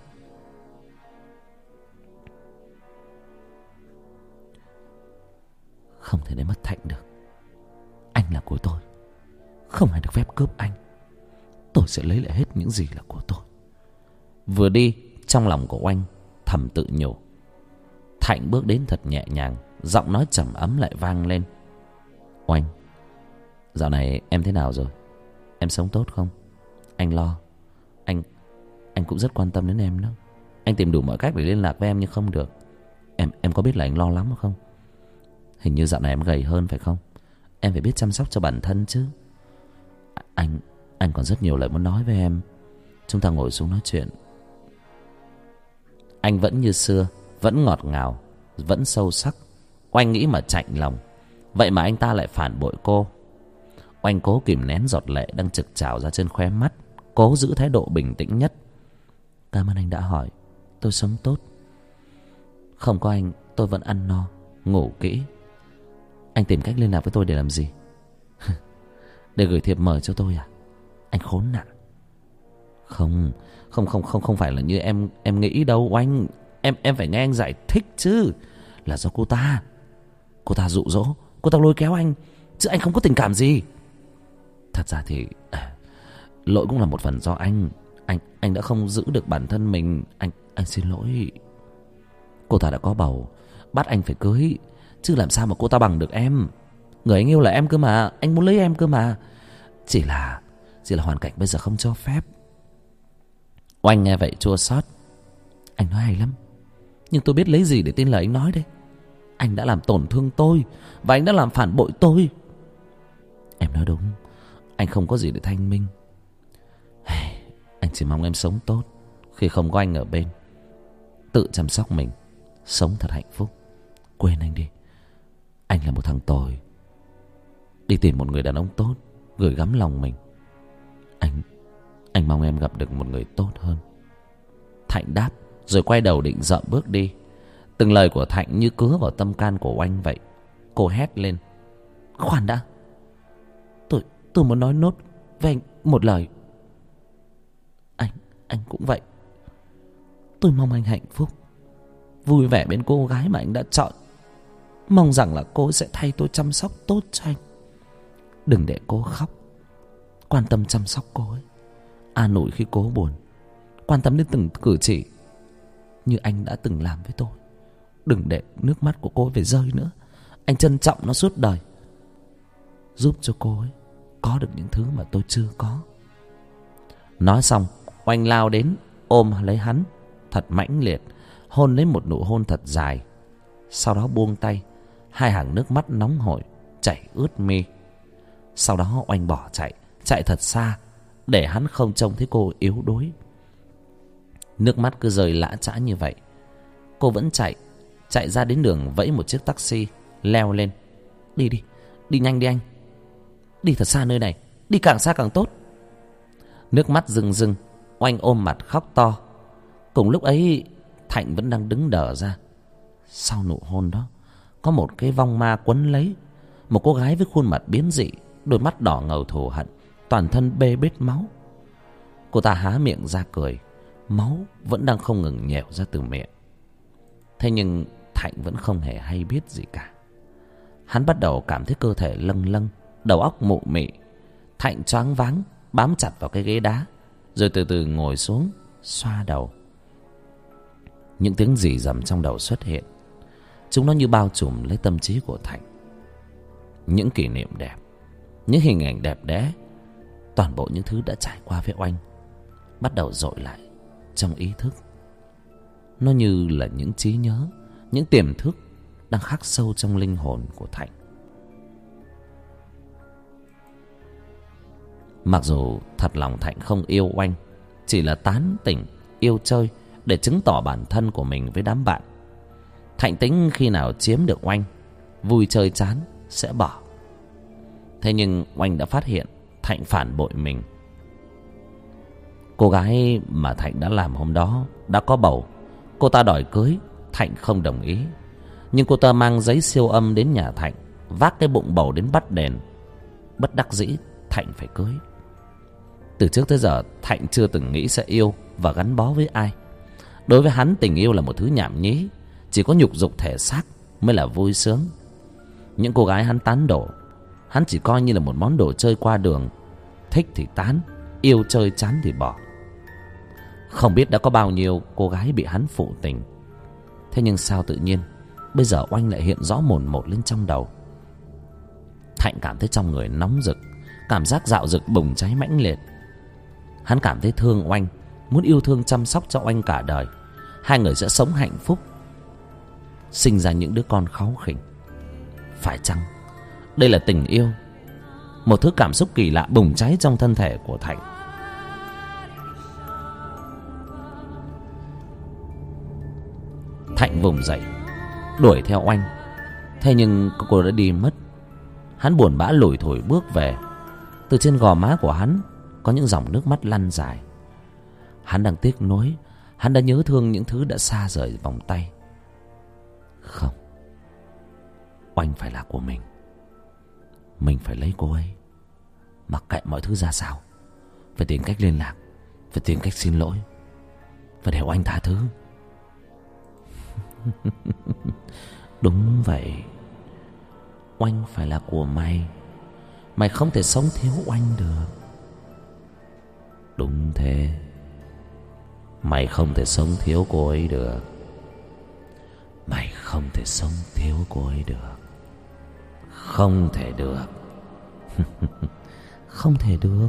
Không thể để mất Thạnh được. Anh là của tôi, không ai được phép cướp anh. Tôi sẽ lấy lại hết những gì là của tôi. Vừa đi, trong lòng của Oanh thầm tự nhủ. Thạnh bước đến thật nhẹ nhàng, giọng nói trầm ấm lại vang lên. Oanh, dạo này em thế nào rồi? Em sống tốt không? Anh lo. Anh Anh cũng rất quan tâm đến em đó. Anh tìm đủ mọi cách để liên lạc với em nhưng không được. Em em có biết là anh lo lắm không? Hình như dạo này em gầy hơn phải không? Em phải biết chăm sóc cho bản thân chứ. Anh Anh còn rất nhiều lời muốn nói với em. Chúng ta ngồi xuống nói chuyện. Anh vẫn như xưa, vẫn ngọt ngào, vẫn sâu sắc. Oanh nghĩ mà chạnh lòng. Vậy mà anh ta lại phản bội cô. Oanh cố kìm nén giọt lệ đang trực trào ra trên khóe mắt, cố giữ thái độ bình tĩnh nhất. Cảm ơn anh đã hỏi. Tôi sống tốt. Không có anh tôi vẫn ăn no, ngủ kỹ. Anh tìm cách liên lạc với tôi để làm gì? Để gửi thiệp mời cho tôi à? Anh khốn nạn. Không, không không không không phải là như em em nghĩ đâu Oanh. Em em phải nghe anh giải thích chứ. Là do cô ta. Cô ta dụ dỗ, cô ta lôi kéo anh, chứ anh không có tình cảm gì. Thật ra thì à, lỗi cũng là một phần do anh. Anh anh đã không giữ được bản thân mình. Anh anh xin lỗi. Cô ta đã có bầu, bắt anh phải cưới, chứ làm sao mà cô ta bằng được em. Người anh yêu là em cơ mà. Anh muốn lấy em cơ mà. Chỉ là Chỉ là hoàn cảnh bây giờ không cho phép. Oanh nghe vậy chua xót. Anh nói hay lắm, nhưng tôi biết lấy gì để tin lời anh nói đây. Anh đã làm tổn thương tôi, và anh đã làm phản bội tôi. Em nói đúng. Anh không có gì để thanh minh. Anh chỉ mong em sống tốt khi không có anh ở bên. Tự chăm sóc mình, sống thật hạnh phúc. Quên anh đi. Anh là một thằng tồi. Đi tìm một người đàn ông tốt, gửi gắm lòng mình. Anh Anh mong em gặp được một người tốt hơn. Thạnh đáp, rồi quay đầu định dậm bước đi. Từng lời của Thạnh như cứa vào tâm can của Oanh vậy. Cô hét lên. Khoan đã. Tôi tôi muốn nói nốt với anh một lời. Anh Anh cũng vậy. Tôi mong anh hạnh phúc, vui vẻ bên cô gái mà anh đã chọn. Mong rằng là cô sẽ thay tôi chăm sóc tốt cho anh. Đừng để cô khóc. Quan tâm chăm sóc cô ấy, an ủi khi cô buồn, quan tâm đến từng cử chỉ như anh đã từng làm với tôi. Đừng để nước mắt của cô ấy phải rơi nữa. Anh trân trọng nó suốt đời. Giúp cho cô ấy có được những thứ mà tôi chưa có. Nói xong, Oanh lao đến ôm lấy hắn thật mãnh liệt, hôn lấy một nụ hôn thật dài. Sau đó buông tay, hai hàng nước mắt nóng hổi chảy ướt mi. Sau đó Oanh bỏ chạy, chạy thật xa, để hắn không trông thấy cô yếu đuối. Nước mắt cứ rơi lã chã như vậy. Cô vẫn chạy, chạy ra đến đường vẫy một chiếc taxi, leo lên. Đi đi, đi nhanh đi anh. Đi thật xa nơi này, đi càng xa càng tốt. Nước mắt rưng rưng, Oanh ôm mặt khóc to. Cùng lúc ấy Thạnh vẫn đang đứng đờ ra. Sau nụ hôn đó có một cái vong ma quấn lấy. Một cô gái với khuôn mặt biến dị, đôi mắt đỏ ngầu thù hận, toàn thân bê bết máu. Cô ta há miệng ra cười, máu vẫn đang không ngừng nhèo ra từ miệng. Thế nhưng Thạnh vẫn không hề hay biết gì cả. Hắn bắt đầu cảm thấy cơ thể lâng lâng, đầu óc mụ mị. Thạnh choáng váng, bám chặt vào cái ghế đá, rồi từ từ ngồi xuống, xoa đầu. Những tiếng rì rầm trong đầu xuất hiện. Chúng nó như bao trùm lấy tâm trí của Thạnh. Những kỷ niệm đẹp, những hình ảnh đẹp đẽ, toàn bộ những thứ đã trải qua với Oanh bắt đầu dội lại trong ý thức. Nó như là những trí nhớ, những tiềm thức đang khắc sâu trong linh hồn của Thạnh. Mặc dù thật lòng Thạnh không yêu Oanh, chỉ là tán tỉnh, yêu chơi để chứng tỏ bản thân của mình với đám bạn. Thạnh tính khi nào chiếm được Oanh, vui chơi chán sẽ bỏ. Thế nhưng Oanh đã phát hiện Thạnh phản bội mình. Cô gái mà Thạnh đã làm hôm đó đã có bầu. Cô ta đòi cưới, Thạnh không đồng ý. Nhưng cô ta mang giấy siêu âm đến nhà Thạnh, vác cái bụng bầu đến bắt đền. Bất đắc dĩ Thạnh phải cưới. Từ trước tới giờ Thạnh chưa từng nghĩ sẽ yêu và gắn bó với ai. Đối với hắn, tình yêu là một thứ nhảm nhí, chỉ có nhục dục thể xác mới là vui sướng. Những cô gái hắn tán đổ, hắn chỉ coi như là một món đồ chơi qua đường. Thích thì tán, yêu chơi chán thì bỏ. Không biết đã có bao nhiêu cô gái bị hắn phụ tình. Thế nhưng sao tự nhiên bây giờ Oanh lại hiện rõ mồn một lên trong đầu. Thạnh cảm thấy trong người nóng rực, cảm giác dạo dực bùng cháy mãnh liệt. Hắn cảm thấy thương Oanh, muốn yêu thương chăm sóc cho Oanh cả đời. Hai người sẽ sống hạnh phúc, sinh ra những đứa con kháu khỉnh. Phải chăng đây là tình yêu? Một thứ cảm xúc kỳ lạ bùng cháy trong thân thể của Thạnh. Thạnh vùng dậy đuổi theo Oanh. Thế nhưng cô đã đi mất. Hắn buồn bã lủi thủi bước về. Từ trên gò má của hắn có những dòng nước mắt lăn dài. Hắn đang tiếc nuối. Hắn đã nhớ thương những thứ đã xa rời vòng tay. Không, Oanh phải là của mình. Mình phải lấy cô ấy. Mặc kệ mọi thứ ra sao, phải tìm cách liên lạc, phải tìm cách xin lỗi, phải để Oanh tha thứ. Đúng vậy, Oanh phải là của mày. Mày không thể sống thiếu Oanh được. Đúng thế, mày không thể sống thiếu cô ấy được. Mày không thể sống thiếu cô ấy được. Không thể được. Không thể được.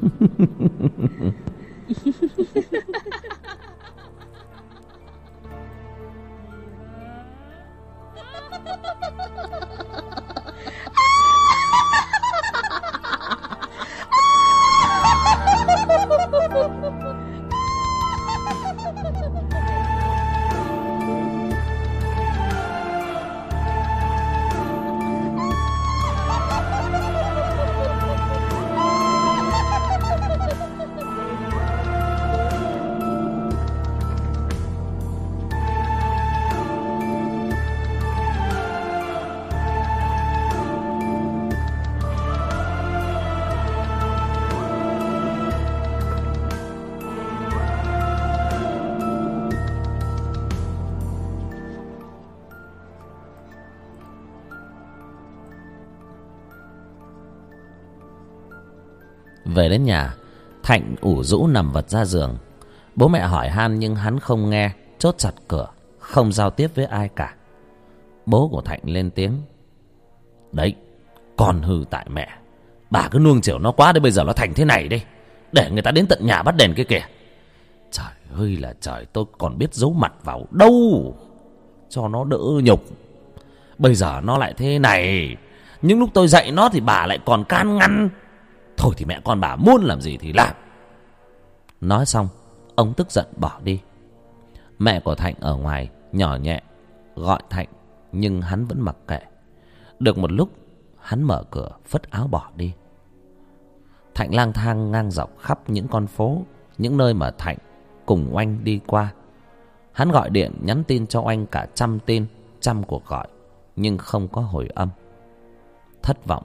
Về đến nhà, Thạnh ủ rũ nằm vật ra giường. Bố mẹ hỏi han nhưng hắn không nghe, chốt chặt cửa, không giao tiếp với ai cả. Bố của Thạnh lên tiếng: Đấy, con hư tại mẹ. Bà cứ nuông chiều nó quá đến bây giờ nó thành thế này đây. Để người ta đến tận nhà bắt đền kia kìa. Trời ơi là trời, tôi còn biết giấu mặt vào đâu cho nó đỡ nhục. Bây giờ nó lại thế này. Nhưng lúc tôi dạy nó thì bà lại còn can ngăn. Thôi thì mẹ con bà muốn làm gì thì làm. Nói xong, ông tức giận bỏ đi. Mẹ của Thạnh ở ngoài nhỏ nhẹ gọi Thạnh, nhưng hắn vẫn mặc kệ. Được một lúc, hắn mở cửa phất áo bỏ đi. Thạnh lang thang ngang dọc khắp những con phố, những nơi mà Thạnh cùng Oanh đi qua. Hắn gọi điện nhắn tin cho Oanh cả trăm tin, trăm cuộc gọi, nhưng không có hồi âm. Thất vọng,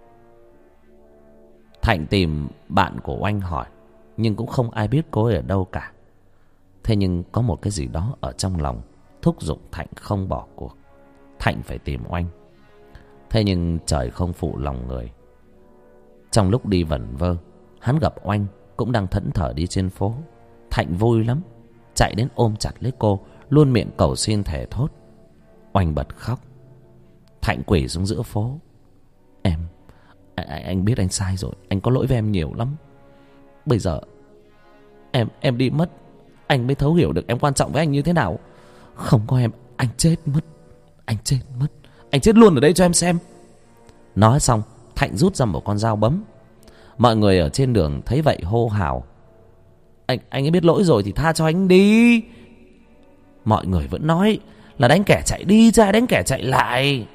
Thạnh tìm bạn của Oanh hỏi, nhưng cũng không ai biết cô ấy ở đâu cả. Thế nhưng có một cái gì đó ở trong lòng thúc giục Thạnh không bỏ cuộc. Thạnh phải tìm Oanh. Thế nhưng trời không phụ lòng người. Trong lúc đi vẩn vơ, hắn gặp Oanh cũng đang thẫn thờ đi trên phố. Thạnh vui lắm, chạy đến ôm chặt lấy cô, luôn miệng cầu xin thề thốt. Oanh bật khóc. Thạnh quỳ xuống giữa phố. Em, anh, anh biết anh sai rồi, anh có lỗi với em nhiều lắm. Bây giờ em em đi mất, anh mới thấu hiểu được em quan trọng với anh như thế nào. Không có em, anh chết mất. Anh chết mất. Anh chết luôn ở đây cho em xem. Nói xong, Thạnh rút ra một con dao bấm. Mọi người ở trên đường thấy vậy hô hào. Anh anh ấy biết lỗi rồi thì tha cho anh đi. Mọi người vẫn nói là đánh kẻ chạy đi chứ ai đánh kẻ chạy lại.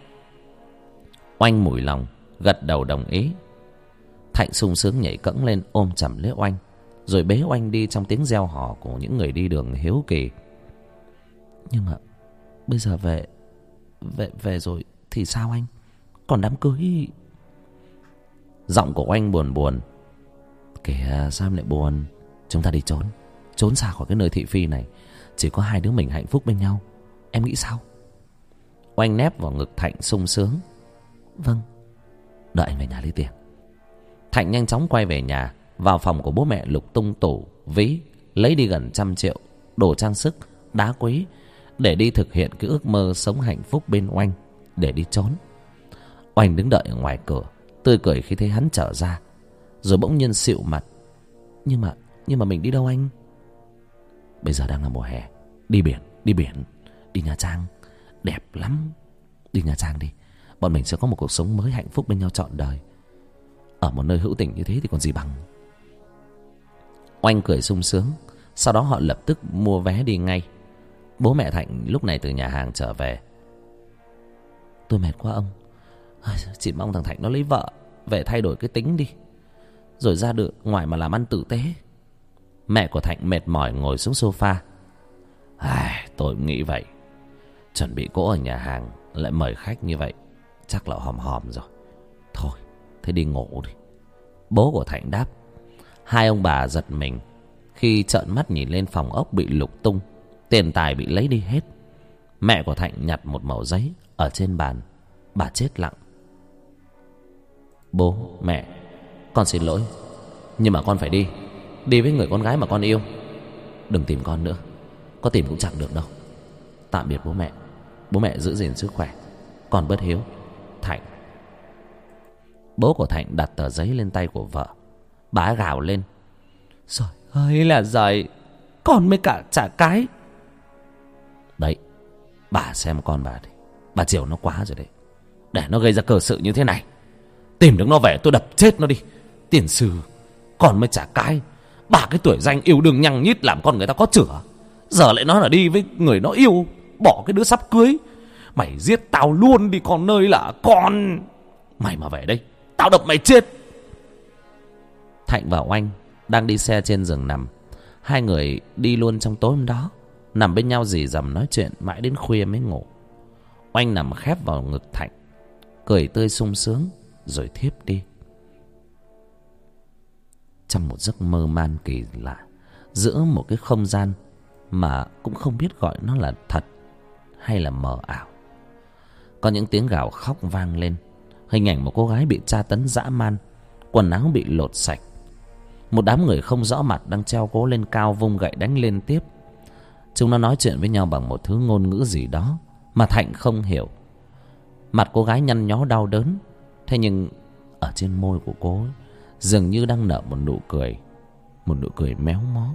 Oanh mủi lòng, gật đầu đồng ý. Thạnh sung sướng nhảy cẫng lên ôm chầm lấy Oanh, rồi bế Oanh đi trong tiếng reo hò của những người đi đường hiếu kỳ. Nhưng mà bây giờ về Về về rồi thì sao anh? Còn đám cưới. Giọng của Oanh buồn buồn. Kìa, sao em lại buồn? Chúng ta đi trốn, trốn xa khỏi cái nơi thị phi này. Chỉ có hai đứa mình hạnh phúc bên nhau. Em nghĩ sao? Oanh nép vào ngực Thạnh sung sướng. Vâng. Đợi anh về nhà lấy tiền. Thạnh nhanh chóng quay về nhà, vào phòng của bố mẹ lục tung tủ ví, lấy đi gần trăm triệu, đồ trang sức, đá quý, để đi thực hiện cái ước mơ sống hạnh phúc bên Oanh, để đi trốn. Oanh đứng đợi ở ngoài cửa, tươi cười khi thấy hắn trở ra, rồi bỗng nhiên xịu mặt. Nhưng mà, nhưng mà mình đi đâu anh? Bây giờ đang là mùa hè. Đi biển, đi biển, đi Nha Trang, đẹp lắm. Đi Nha Trang đi, bọn mình sẽ có một cuộc sống mới hạnh phúc bên nhau trọn đời. Ở một nơi hữu tình như thế thì còn gì bằng. Oanh cười sung sướng. Sau đó họ lập tức mua vé đi ngay. Bố mẹ Thạnh lúc này từ nhà hàng trở về. Tôi mệt quá ông. Chỉ mong thằng Thạnh nó lấy vợ về thay đổi cái tính đi, rồi ra được ngoài mà làm ăn tử tế. Mẹ của Thạnh mệt mỏi ngồi xuống sofa. Ai, tôi cũng nghĩ vậy. Chuẩn bị cỗ ở nhà hàng lại mời khách như vậy, chắc là hòm hòm rồi. Thôi, thế đi ngủ đi. Bố của Thạnh đáp. Hai ông bà giật mình khi trợn mắt nhìn lên phòng ốc bị lục tung, tiền tài bị lấy đi hết. Mẹ của Thạnh nhặt một mẩu giấy ở trên bàn. Bà chết lặng. Bố, mẹ, con xin lỗi, nhưng mà con phải đi. Đi với người con gái mà con yêu. Đừng tìm con nữa, có tìm cũng chẳng được đâu. Tạm biệt bố mẹ. Bố mẹ giữ gìn sức khỏe. Con bất hiếu, Thạnh. Bố của Thạnh đặt tờ giấy lên tay của vợ. Bà gào lên. Trời ơi là giời, con mới cả trả cái. Đấy, bà xem con bà đi, bà chiều nó quá rồi đấy. Để nó gây ra cớ sự như thế này. Tìm được nó về tôi đập chết nó đi. Tiền sư, con mới trả cái. Bà cái tuổi danh yêu đương nhăng nhít làm con người ta có chửa. Giờ lại nói là đi với người nó yêu, bỏ cái đứa sắp cưới. Mày giết tao luôn đi con ơi là con. Mày mà về đây, tao đập mày chết. Thạnh và Oanh đang đi xe trên giường nằm. Hai người đi luôn trong tối hôm đó, nằm bên nhau rì rầm nói chuyện mãi đến khuya mới ngủ. Oanh nằm khép vào ngực Thạnh, cười tươi sung sướng rồi thiếp đi. Trong một giấc mơ man kỳ lạ, giữa một cái không gian mà cũng không biết gọi nó là thật hay là mờ ảo, có những tiếng gào khóc vang lên. Hình ảnh một cô gái bị tra tấn dã man, quần áo bị lột sạch. Một đám người không rõ mặt đang treo cố lên cao, vung gậy đánh liên tiếp. Chúng nó nói chuyện với nhau bằng một thứ ngôn ngữ gì đó mà Thạnh không hiểu. Mặt cô gái nhăn nhó đau đớn, thế nhưng ở trên môi của cô ấy, dường như đang nở một nụ cười, một nụ cười méo mó.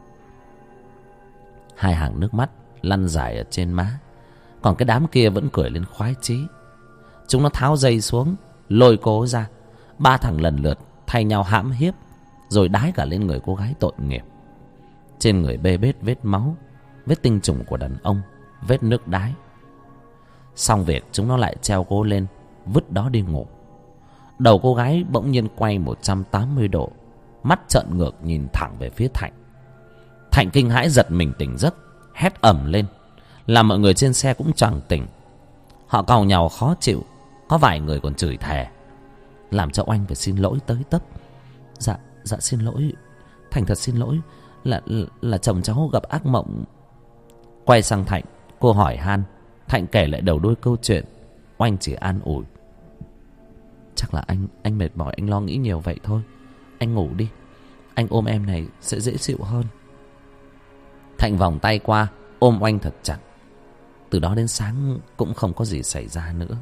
Hai hàng nước mắt lăn dài ở trên má, còn cái đám kia vẫn cười lên khoái chí. Chúng nó tháo dây xuống, lôi cô ấy ra. Ba thằng lần lượt thay nhau hãm hiếp, rồi đái cả lên người cô gái tội nghiệp. Trên người bê bết vết máu, vết tinh trùng của đàn ông, vết nước đái. Xong việc chúng nó lại treo cô lên, vứt đó đi ngủ. Đầu cô gái bỗng nhiên quay một trăm tám mươi độ, mắt trợn ngược nhìn thẳng về phía Thạnh. Thạnh kinh hãi giật mình tỉnh giấc, hét ầm lên, làm mọi người trên xe cũng choàng tỉnh. Họ càu nhàu khó chịu, có vài người còn chửi thề, làm cho Oanh phải xin lỗi tới tấp. Dạ, dạ xin lỗi, Thành thật xin lỗi, là, là là chồng cháu gặp ác mộng. Quay sang Thạnh, cô hỏi han. Thạnh kể lại đầu đuôi câu chuyện. Oanh chỉ an ủi: chắc là anh anh mệt mỏi, anh lo nghĩ nhiều vậy thôi. Anh ngủ đi, anh ôm em này sẽ dễ chịu hơn. Thạnh vòng tay qua ôm Oanh thật chặt. Từ đó đến sáng cũng không có gì xảy ra nữa.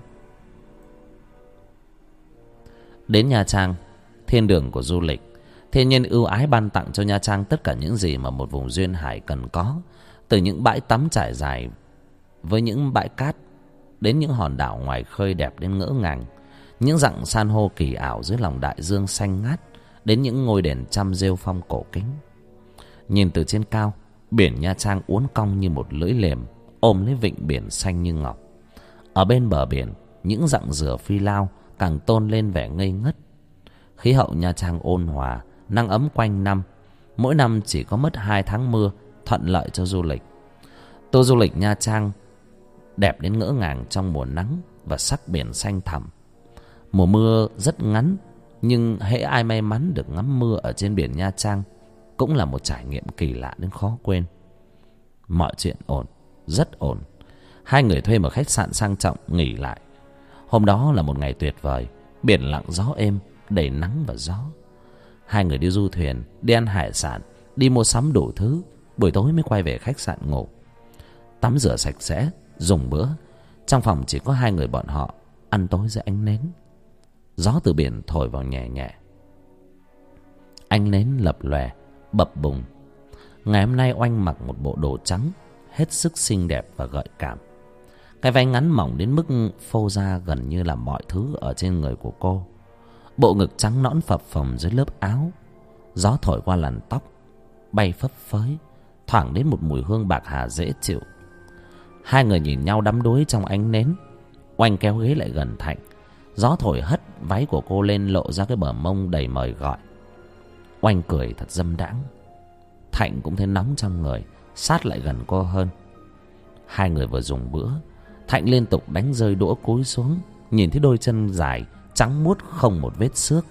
Đến Nha Trang, thiên đường của du lịch, thiên nhiên ưu ái ban tặng cho Nha Trang tất cả những gì mà một vùng duyên hải cần có. Từ những bãi tắm trải dài với những bãi cát, đến những hòn đảo ngoài khơi đẹp đến ngỡ ngàng, những dặng san hô kỳ ảo dưới lòng đại dương xanh ngát, đến những ngôi đền trăm rêu phong cổ kính. Nhìn từ trên cao, biển Nha Trang uốn cong như một lưỡi liềm ôm lấy vịnh biển xanh như ngọc. Ở bên bờ biển, những dặng dừa phi lao càng tôn lên vẻ ngây ngất. Khí hậu Nha Trang ôn hòa, nắng ấm quanh năm. Mỗi năm chỉ có mất hai tháng mưa, thuận lợi cho du lịch. Tour du lịch Nha Trang đẹp đến ngỡ ngàng trong mùa nắng và sắc biển xanh thẳm. Mùa mưa rất ngắn, nhưng hễ ai may mắn được ngắm mưa ở trên biển Nha Trang cũng là một trải nghiệm kỳ lạ đến khó quên. Mọi chuyện ổn, rất ổn. Hai người thuê một khách sạn sang trọng nghỉ lại. Hôm đó là một ngày tuyệt vời, biển lặng gió êm, đầy nắng và gió. Hai người đi du thuyền, đi ăn hải sản, đi mua sắm đủ thứ. Buổi tối mới quay về khách sạn ngủ. Tắm rửa sạch sẽ, dùng bữa. Trong phòng chỉ có hai người bọn họ, ăn tối dưới ánh nến. Gió từ biển thổi vào nhẹ nhẹ. Ánh nến lập lòe, bập bùng. Ngày hôm nay Oanh mặc một bộ đồ trắng, hết sức xinh đẹp và gợi cảm. Cái váy ngắn mỏng đến mức phô ra gần như là mọi thứ ở trên người của cô. Bộ ngực trắng nõn phập phồng dưới lớp áo. Gió thổi qua làn tóc, bay phấp phới, thoảng đến một mùi hương bạc hà dễ chịu. Hai người nhìn nhau đắm đuối trong ánh nến. Oanh kéo ghế lại gần Thạnh. Gió thổi hất váy của cô lên, lộ ra cái bờ mông đầy mời gọi. Oanh cười thật dâm đãng. Thạnh cũng thấy nóng trong người, sát lại gần cô hơn. Hai người vừa dùng bữa, Thạnh liên tục đánh rơi đũa cúi xuống, nhìn thấy đôi chân dài trắng muốt không một vết xước.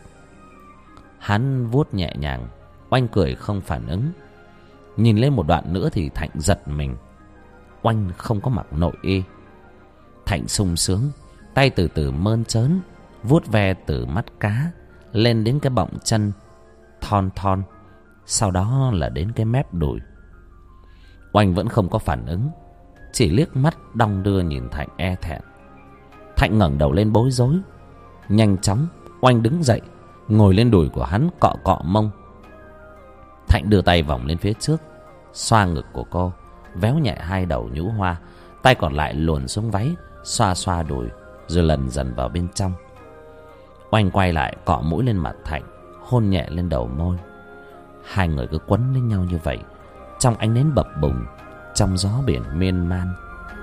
Hắn vuốt nhẹ nhàng. Oanh cười không phản ứng. Nhìn lên một đoạn nữa thì Thạnh giật mình. Oanh không có mặc nội y. Thạnh sung sướng, tay từ từ mơn trớn, vuốt ve từ mắt cá lên đến cái bọng chân thon thon, sau đó là đến cái mép đùi. Oanh vẫn không có phản ứng, chỉ liếc mắt đong đưa nhìn Thạnh e thẹn. Thạnh ngẩng đầu lên bối rối. Nhanh chóng Oanh đứng dậy, ngồi lên đùi của hắn, cọ cọ mông. Thạnh đưa tay vòng lên phía trước, xoa ngực của cô, véo nhẹ hai đầu nhũ hoa. Tay còn lại luồn xuống váy, xoa xoa đùi, rồi lần dần vào bên trong. Oanh quay lại cọ mũi lên mặt Thạnh, hôn nhẹ lên đầu môi. Hai người cứ quấn lên nhau như vậy, trong ánh nến bập bùng, trong gió biển miên man.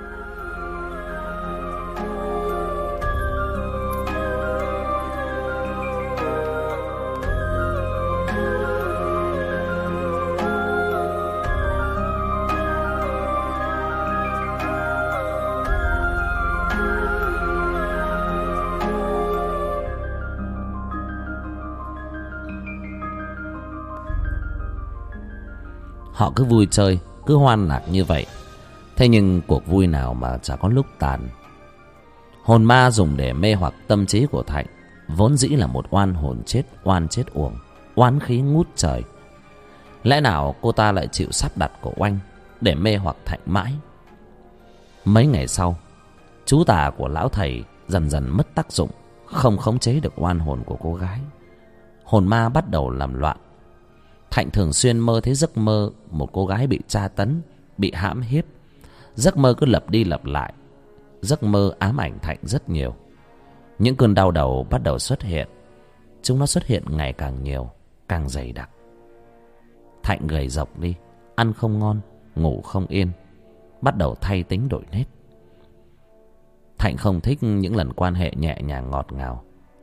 Họ cứ vui chơi, cứ hoan lạc như vậy. Thế nhưng cuộc vui nào mà chả có lúc tàn. Hồn ma dùng để mê hoặc tâm trí của Thạnh vốn dĩ là một oan hồn chết oan chết uổng, oán khí ngút trời. Lẽ nào cô ta lại chịu sắp đặt của Oanh để mê hoặc Thạnh mãi? Mấy ngày sau, chú tà của lão thầy dần dần mất tác dụng, không khống chế được oan hồn của cô gái. Hồn ma bắt đầu làm loạn. Thạnh thường xuyên mơ thấy giấc mơ một cô gái bị tra tấn, bị hãm hiếp. Giấc mơ cứ lặp đi lặp lại. Giấc mơ ám ảnh Thạnh rất nhiều. Những cơn đau đầu bắt đầu xuất hiện. Chúng nó xuất hiện ngày càng nhiều, càng dày đặc. Thạnh gầy rộc đi, ăn không ngon, ngủ không yên, bắt đầu thay tính đổi nết. Thạnh không thích những lần quan hệ nhẹ nhàng ngọt ngào.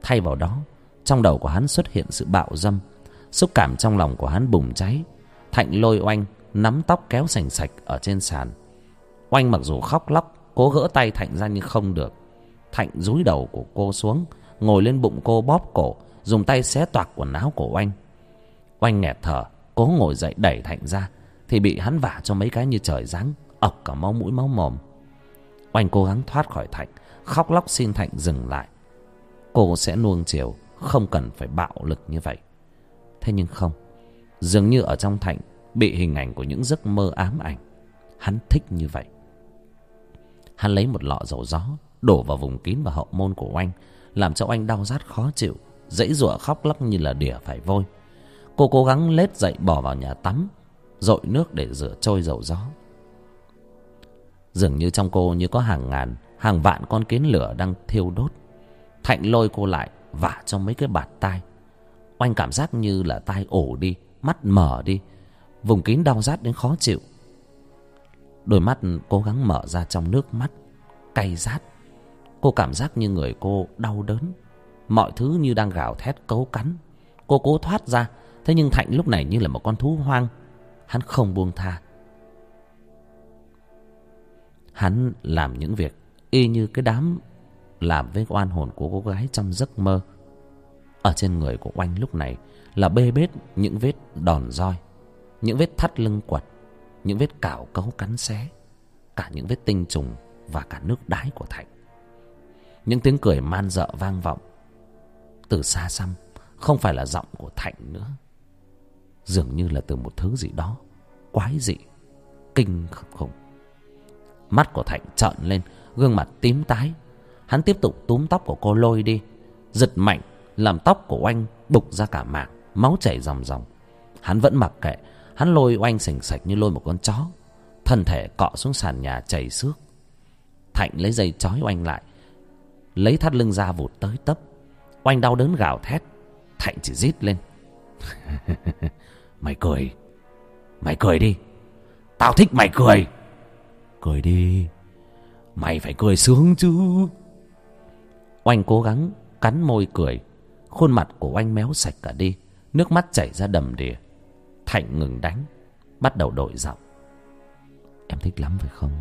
Thay vào đó, trong đầu của hắn xuất hiện sự bạo dâm. Xúc cảm trong lòng của hắn bùng cháy. Thạnh lôi Oanh nắm tóc kéo sành sạch ở trên sàn. Oanh mặc dù khóc lóc cố gỡ tay Thạnh ra nhưng không được. Thạnh dúi đầu của cô xuống, ngồi lên bụng cô bóp cổ, dùng tay xé toạc quần áo của Oanh. Oanh nghẹt thở cố ngồi dậy đẩy Thạnh ra, thì bị hắn vả cho mấy cái như trời giáng, ọc cả máu mũi máu mồm. Oanh cố gắng thoát khỏi Thạnh, khóc lóc xin Thạnh dừng lại. Cô sẽ nuông chiều, không cần phải bạo lực như vậy. Thế nhưng không, dường như ở trong Thạnh bị hình ảnh của những giấc mơ ám ảnh. Hắn thích như vậy. Hắn lấy một lọ dầu gió đổ vào vùng kín và hậu môn của Oanh, làm cho Oanh đau rát khó chịu, giãy giụa khóc lóc như là đỉa phải vôi. Cô cố gắng lết dậy bỏ vào nhà tắm, dội nước để rửa trôi dầu gió. Dường như trong cô như có hàng ngàn, hàng vạn con kiến lửa đang thiêu đốt. Thạnh lôi cô lại vả cho mấy cái bạt tai. Oanh cảm giác như là tai ổ đi, mắt mở đi, vùng kín đau rát đến khó chịu. Đôi mắt cố gắng mở ra trong nước mắt cay rát. Cô cảm giác như người cô đau đớn, mọi thứ như đang gào thét cấu cắn. Cô cố thoát ra, thế nhưng Thạnh lúc này như là một con thú hoang. Hắn không buông tha. Hắn làm những việc y như cái đám làm với oan hồn của cô gái trong giấc mơ. Ở trên người của Oanh lúc này là bê bết những vết đòn roi, những vết thắt lưng quật, những vết cào cấu cắn xé, cả những vết tinh trùng và cả nước đái của Thạnh. Những tiếng cười man dợ vang vọng từ xa xăm, không phải là giọng của Thạnh nữa, dường như là từ một thứ gì đó quái dị, kinh khủng. Mắt của Thạnh trợn lên, gương mặt tím tái. Hắn tiếp tục túm tóc của cô lôi đi, giật mạnh làm tóc của Oanh bục ra cả mảng, máu chảy ròng ròng. Hắn vẫn mặc kệ, hắn lôi Oanh sành sạch như lôi một con chó, thân thể cọ xuống sàn nhà chảy xước. Thạnh lấy dây trói Oanh lại, lấy thắt lưng ra vụt tới tấp. Oanh đau đớn gào thét. Thạnh chỉ rít lên. Mày cười, mày cười đi, tao thích mày cười. Cười đi, mày phải cười sướng chứ. Oanh cố gắng cắn môi cười. Khuôn mặt của Oanh méo sạch cả đi, nước mắt chảy ra đầm đìa. Thạnh ngừng đánh, bắt đầu đổi giọng. Em thích lắm phải không?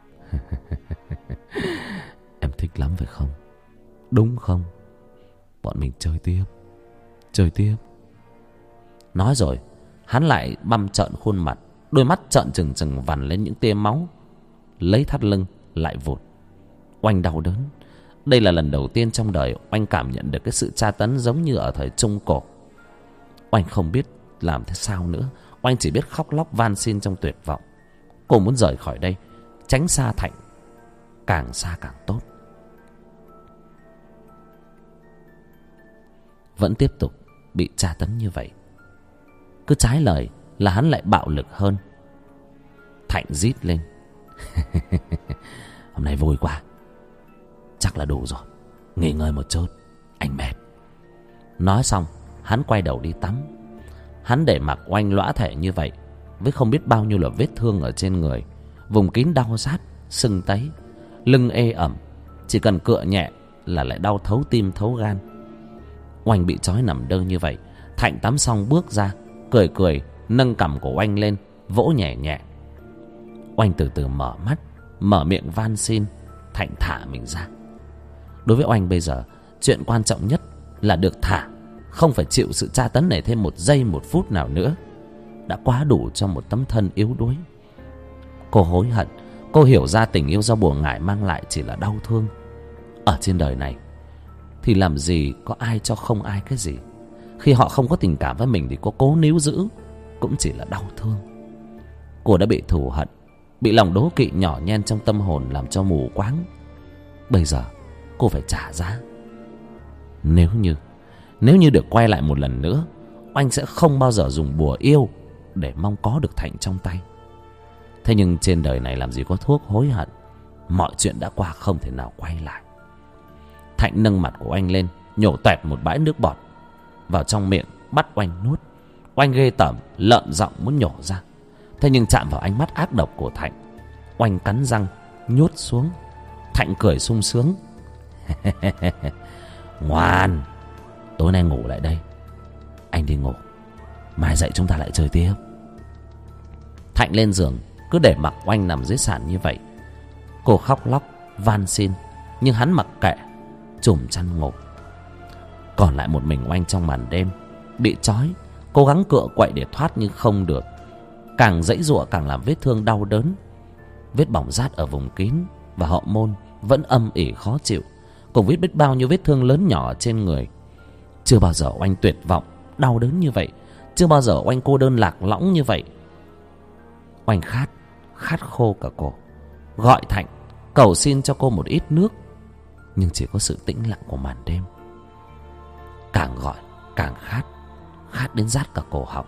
Em thích lắm phải không? Đúng không? Bọn mình chơi tiếp, chơi tiếp. Nói rồi, hắn lại băm trợn khuôn mặt, đôi mắt trợn trừng trừng vằn lên những tia máu. Lấy thắt lưng lại vụt. Oanh đau đớn. Đây là lần đầu tiên trong đời Oanh cảm nhận được cái sự tra tấn giống như ở thời Trung Cổ. Oanh không biết làm thế sao nữa. Oanh chỉ biết khóc lóc van xin trong tuyệt vọng. Cô muốn rời khỏi đây, tránh xa Thạnh, càng xa càng tốt. Vẫn tiếp tục bị tra tấn như vậy. Cứ trái lời là hắn lại bạo lực hơn. Thạnh rít lên. Hôm nay vui quá, chắc là đủ rồi, nghỉ ngơi một chút, anh mệt. Nói xong, hắn quay đầu đi tắm. Hắn để mặc Oanh lõa thể như vậy, với không biết bao nhiêu là vết thương ở trên người, vùng kín đau rát, sưng tấy, lưng ê ẩm, chỉ cần cựa nhẹ là lại đau thấu tim thấu gan. Oanh bị trói nằm đơ như vậy. Thạnh tắm xong bước ra, cười cười nâng cằm của Oanh lên, vỗ nhẹ nhẹ. Oanh từ từ mở mắt, mở miệng van xin. Thạnh thả mình ra. Đối với Oanh bây giờ, chuyện quan trọng nhất là được thả, không phải chịu sự tra tấn này thêm một giây một phút nào nữa. Đã quá đủ cho một tấm thân yếu đuối. Cô hối hận. Cô hiểu ra tình yêu do bùa ngải mang lại chỉ là đau thương. Ở trên đời này thì làm gì có ai cho không ai cái gì. Khi họ không có tình cảm với mình thì cô cố níu giữ cũng chỉ là đau thương. Cô đã bị thù hận, bị lòng đố kỵ nhỏ nhen trong tâm hồn làm cho mù quáng. Bây giờ cô phải trả giá. Nếu như Nếu như được quay lại một lần nữa, Oanh sẽ không bao giờ dùng bùa yêu để mong có được Thạnh trong tay. Thế nhưng trên đời này làm gì có thuốc hối hận. Mọi chuyện đã qua không thể nào quay lại. Thạnh nâng mặt của Oanh lên, nhổ toẹt một bãi nước bọt vào trong miệng, bắt Oanh nuốt. Oanh ghê tởm lợn giọng muốn nhổ ra. Thế nhưng chạm vào ánh mắt ác độc của Thạnh, Oanh cắn răng nhốt xuống. Thạnh cười sung sướng. Ngoan, Tối nay ngủ lại đây. Anh đi ngủ, mai dậy chúng ta lại chơi tiếp. Thạnh lên giường, cứ để mặc Oanh nằm dưới sàn như vậy. Cô khóc lóc van xin, nhưng hắn mặc kệ, chùm chăn ngủ. Còn lại một mình Oanh trong màn đêm, bị trói, cố gắng cựa quậy để thoát nhưng không được. Càng giãy giụa càng làm vết thương đau đớn. Vết bỏng rát ở vùng kín và hậu môn vẫn âm ỉ khó chịu, cùng với biết bao nhiêu vết thương lớn nhỏ trên người. Chưa bao giờ Oanh tuyệt vọng, đau đớn như vậy. Chưa bao giờ Oanh cô đơn lạc lõng như vậy. Oanh khát, khát khô cả cổ, gọi Thạnh, cầu xin cho cô một ít nước. Nhưng chỉ có sự tĩnh lặng của màn đêm. Càng gọi càng khát, khát đến rát cả cổ họng.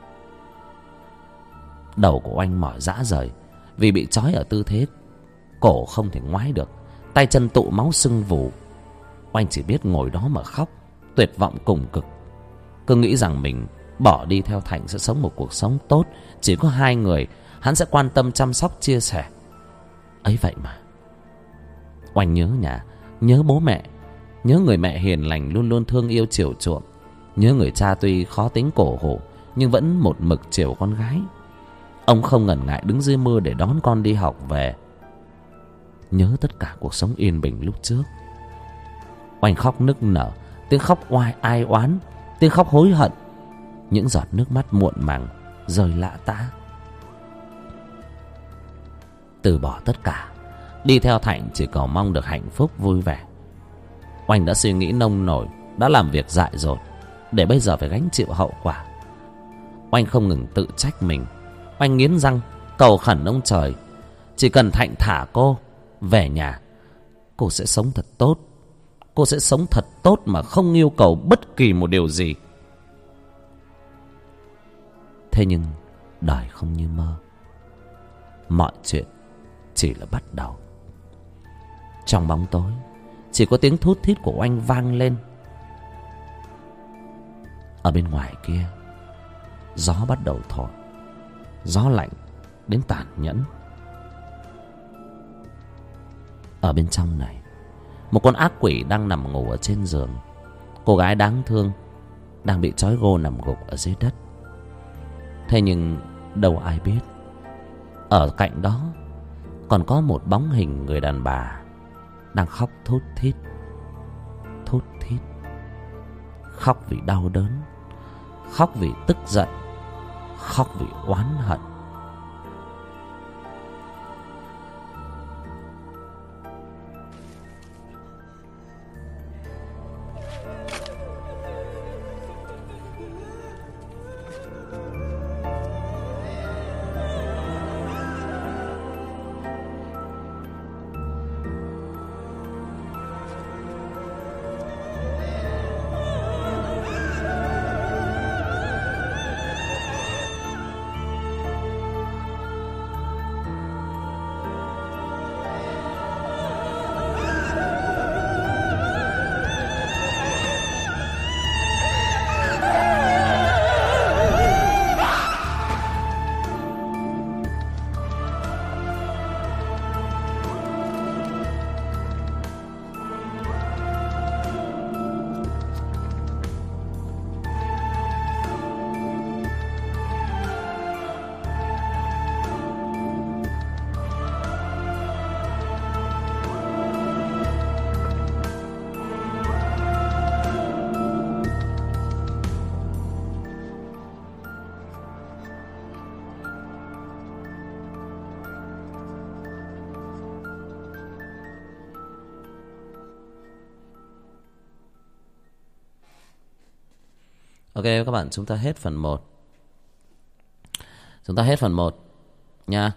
Đầu của Oanh mỏi rã rời, vì bị trói ở tư thế cổ không thể ngoái được, tay chân tụ máu sưng vù. Oanh chỉ biết ngồi đó mà khóc, tuyệt vọng cùng cực. Cứ nghĩ rằng mình bỏ đi theo Thạnh sẽ sống một cuộc sống tốt, chỉ có hai người, hắn sẽ quan tâm chăm sóc chia sẻ. Ấy vậy mà Oanh nhớ nhà, nhớ bố mẹ, nhớ người mẹ hiền lành luôn luôn thương yêu chiều chuộng, nhớ người cha tuy khó tính cổ hủ nhưng vẫn một mực chiều con gái. Ông không ngần ngại đứng dưới mưa để đón con đi học về. Nhớ tất cả cuộc sống yên bình lúc trước. Oanh khóc nức nở, tiếng khóc oai ai oán, tiếng khóc hối hận, những giọt nước mắt muộn màng rơi lã tã. Từ bỏ tất cả, đi theo Thạnh chỉ cầu mong được hạnh phúc vui vẻ. Oanh đã suy nghĩ nông nổi, đã làm việc dại dột, để bây giờ phải gánh chịu hậu quả. Oanh không ngừng tự trách mình. Oanh nghiến răng cầu khẩn ông trời, chỉ cần Thạnh thả cô về nhà, cô sẽ sống thật tốt. Cô sẽ sống thật tốt mà không yêu cầu bất kỳ một điều gì. Thế nhưng đời không như mơ. Mọi chuyện chỉ là bắt đầu. Trong bóng tối, chỉ có tiếng thút thít của Oanh vang lên. Ở bên ngoài kia, gió bắt đầu thổi, gió lạnh đến tàn nhẫn. Ở bên trong này, một con ác quỷ đang nằm ngủ ở trên giường. Cô gái đáng thương đang bị trói gô nằm gục ở dưới đất. Thế nhưng đâu ai biết, ở cạnh đó còn có một bóng hình người đàn bà đang khóc thút thít, thút thít. Khóc vì đau đớn, khóc vì tức giận, khóc vì oán hận. Ok các bạn, chúng ta hết phần một. Chúng ta hết phần một nha.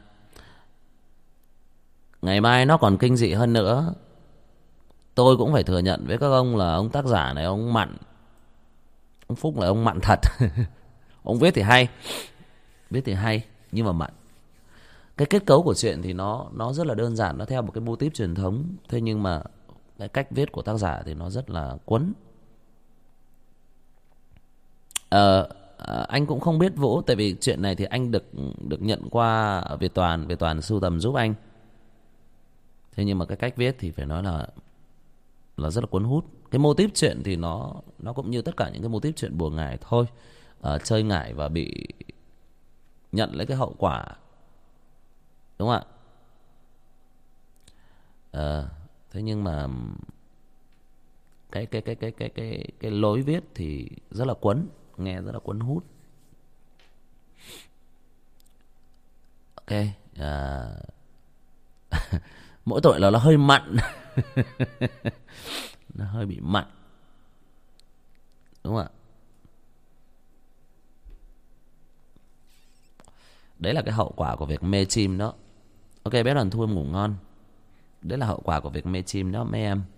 Ngày mai nó còn kinh dị hơn nữa. Tôi cũng phải thừa nhận với các ông là ông tác giả này ông mặn. Ông Phúc là ông mặn thật. Ông viết thì hay, viết thì hay nhưng mà mặn. Cái kết cấu của chuyện thì nó nó rất là đơn giản, nó theo một cái mô típ truyền thống. Thế nhưng mà cái cách viết của tác giả thì nó rất là cuốn. Ờ, anh cũng không biết Vũ, tại vì chuyện này thì anh được được nhận qua ở Việt Toàn, Việt Toàn sưu tầm giúp anh. Thế nhưng mà cái cách viết thì phải nói là là rất là cuốn hút. Cái mô típ chuyện thì nó nó cũng như tất cả những cái mô típ chuyện bùa ngải thôi. À, chơi ngải và bị nhận lấy cái hậu quả, đúng không ạ? À, thế nhưng mà cái cái cái cái cái cái cái lối viết thì rất là cuốn, nghe rất là cuốn hút. Ok, à, mỗi tội là nó hơi mặn. Nó hơi bị mặn, đúng không ạ? Đấy là cái hậu quả của việc mê chim đó. Ok, bé Đoàn Thu em ngủ ngon. Đấy là hậu quả của việc mê chim đó mấy em.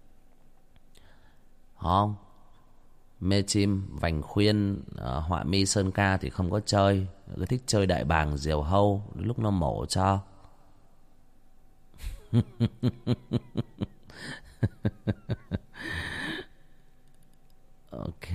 Không, mê chim vành khuyên, uh, họa mi sơn ca thì không có chơi. Cứ thích chơi đại bàng diều hâu lúc nó mổ cho. Ok.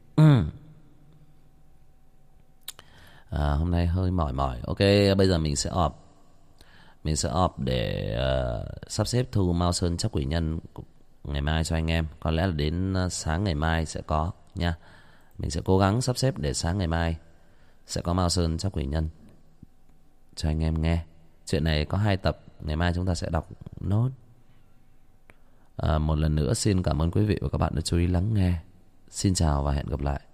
À, hôm nay hơi mỏi mỏi. Ok, bây giờ mình sẽ ọp mình sẽ ọp để uh, sắp xếp thu Mao Sơn Chắc Quỷ Nhân ngày mai cho anh em. Có lẽ là đến sáng ngày mai sẽ có nha. Mình sẽ cố gắng sắp xếp để sáng ngày mai sẽ có Mao Sơn Chắc Quỷ Nhân cho anh em nghe. Chuyện này có hai tập, ngày mai chúng ta sẽ đọc nốt. À, một lần nữa xin cảm ơn quý vị và các bạn đã chú ý lắng nghe. Xin chào và hẹn gặp lại.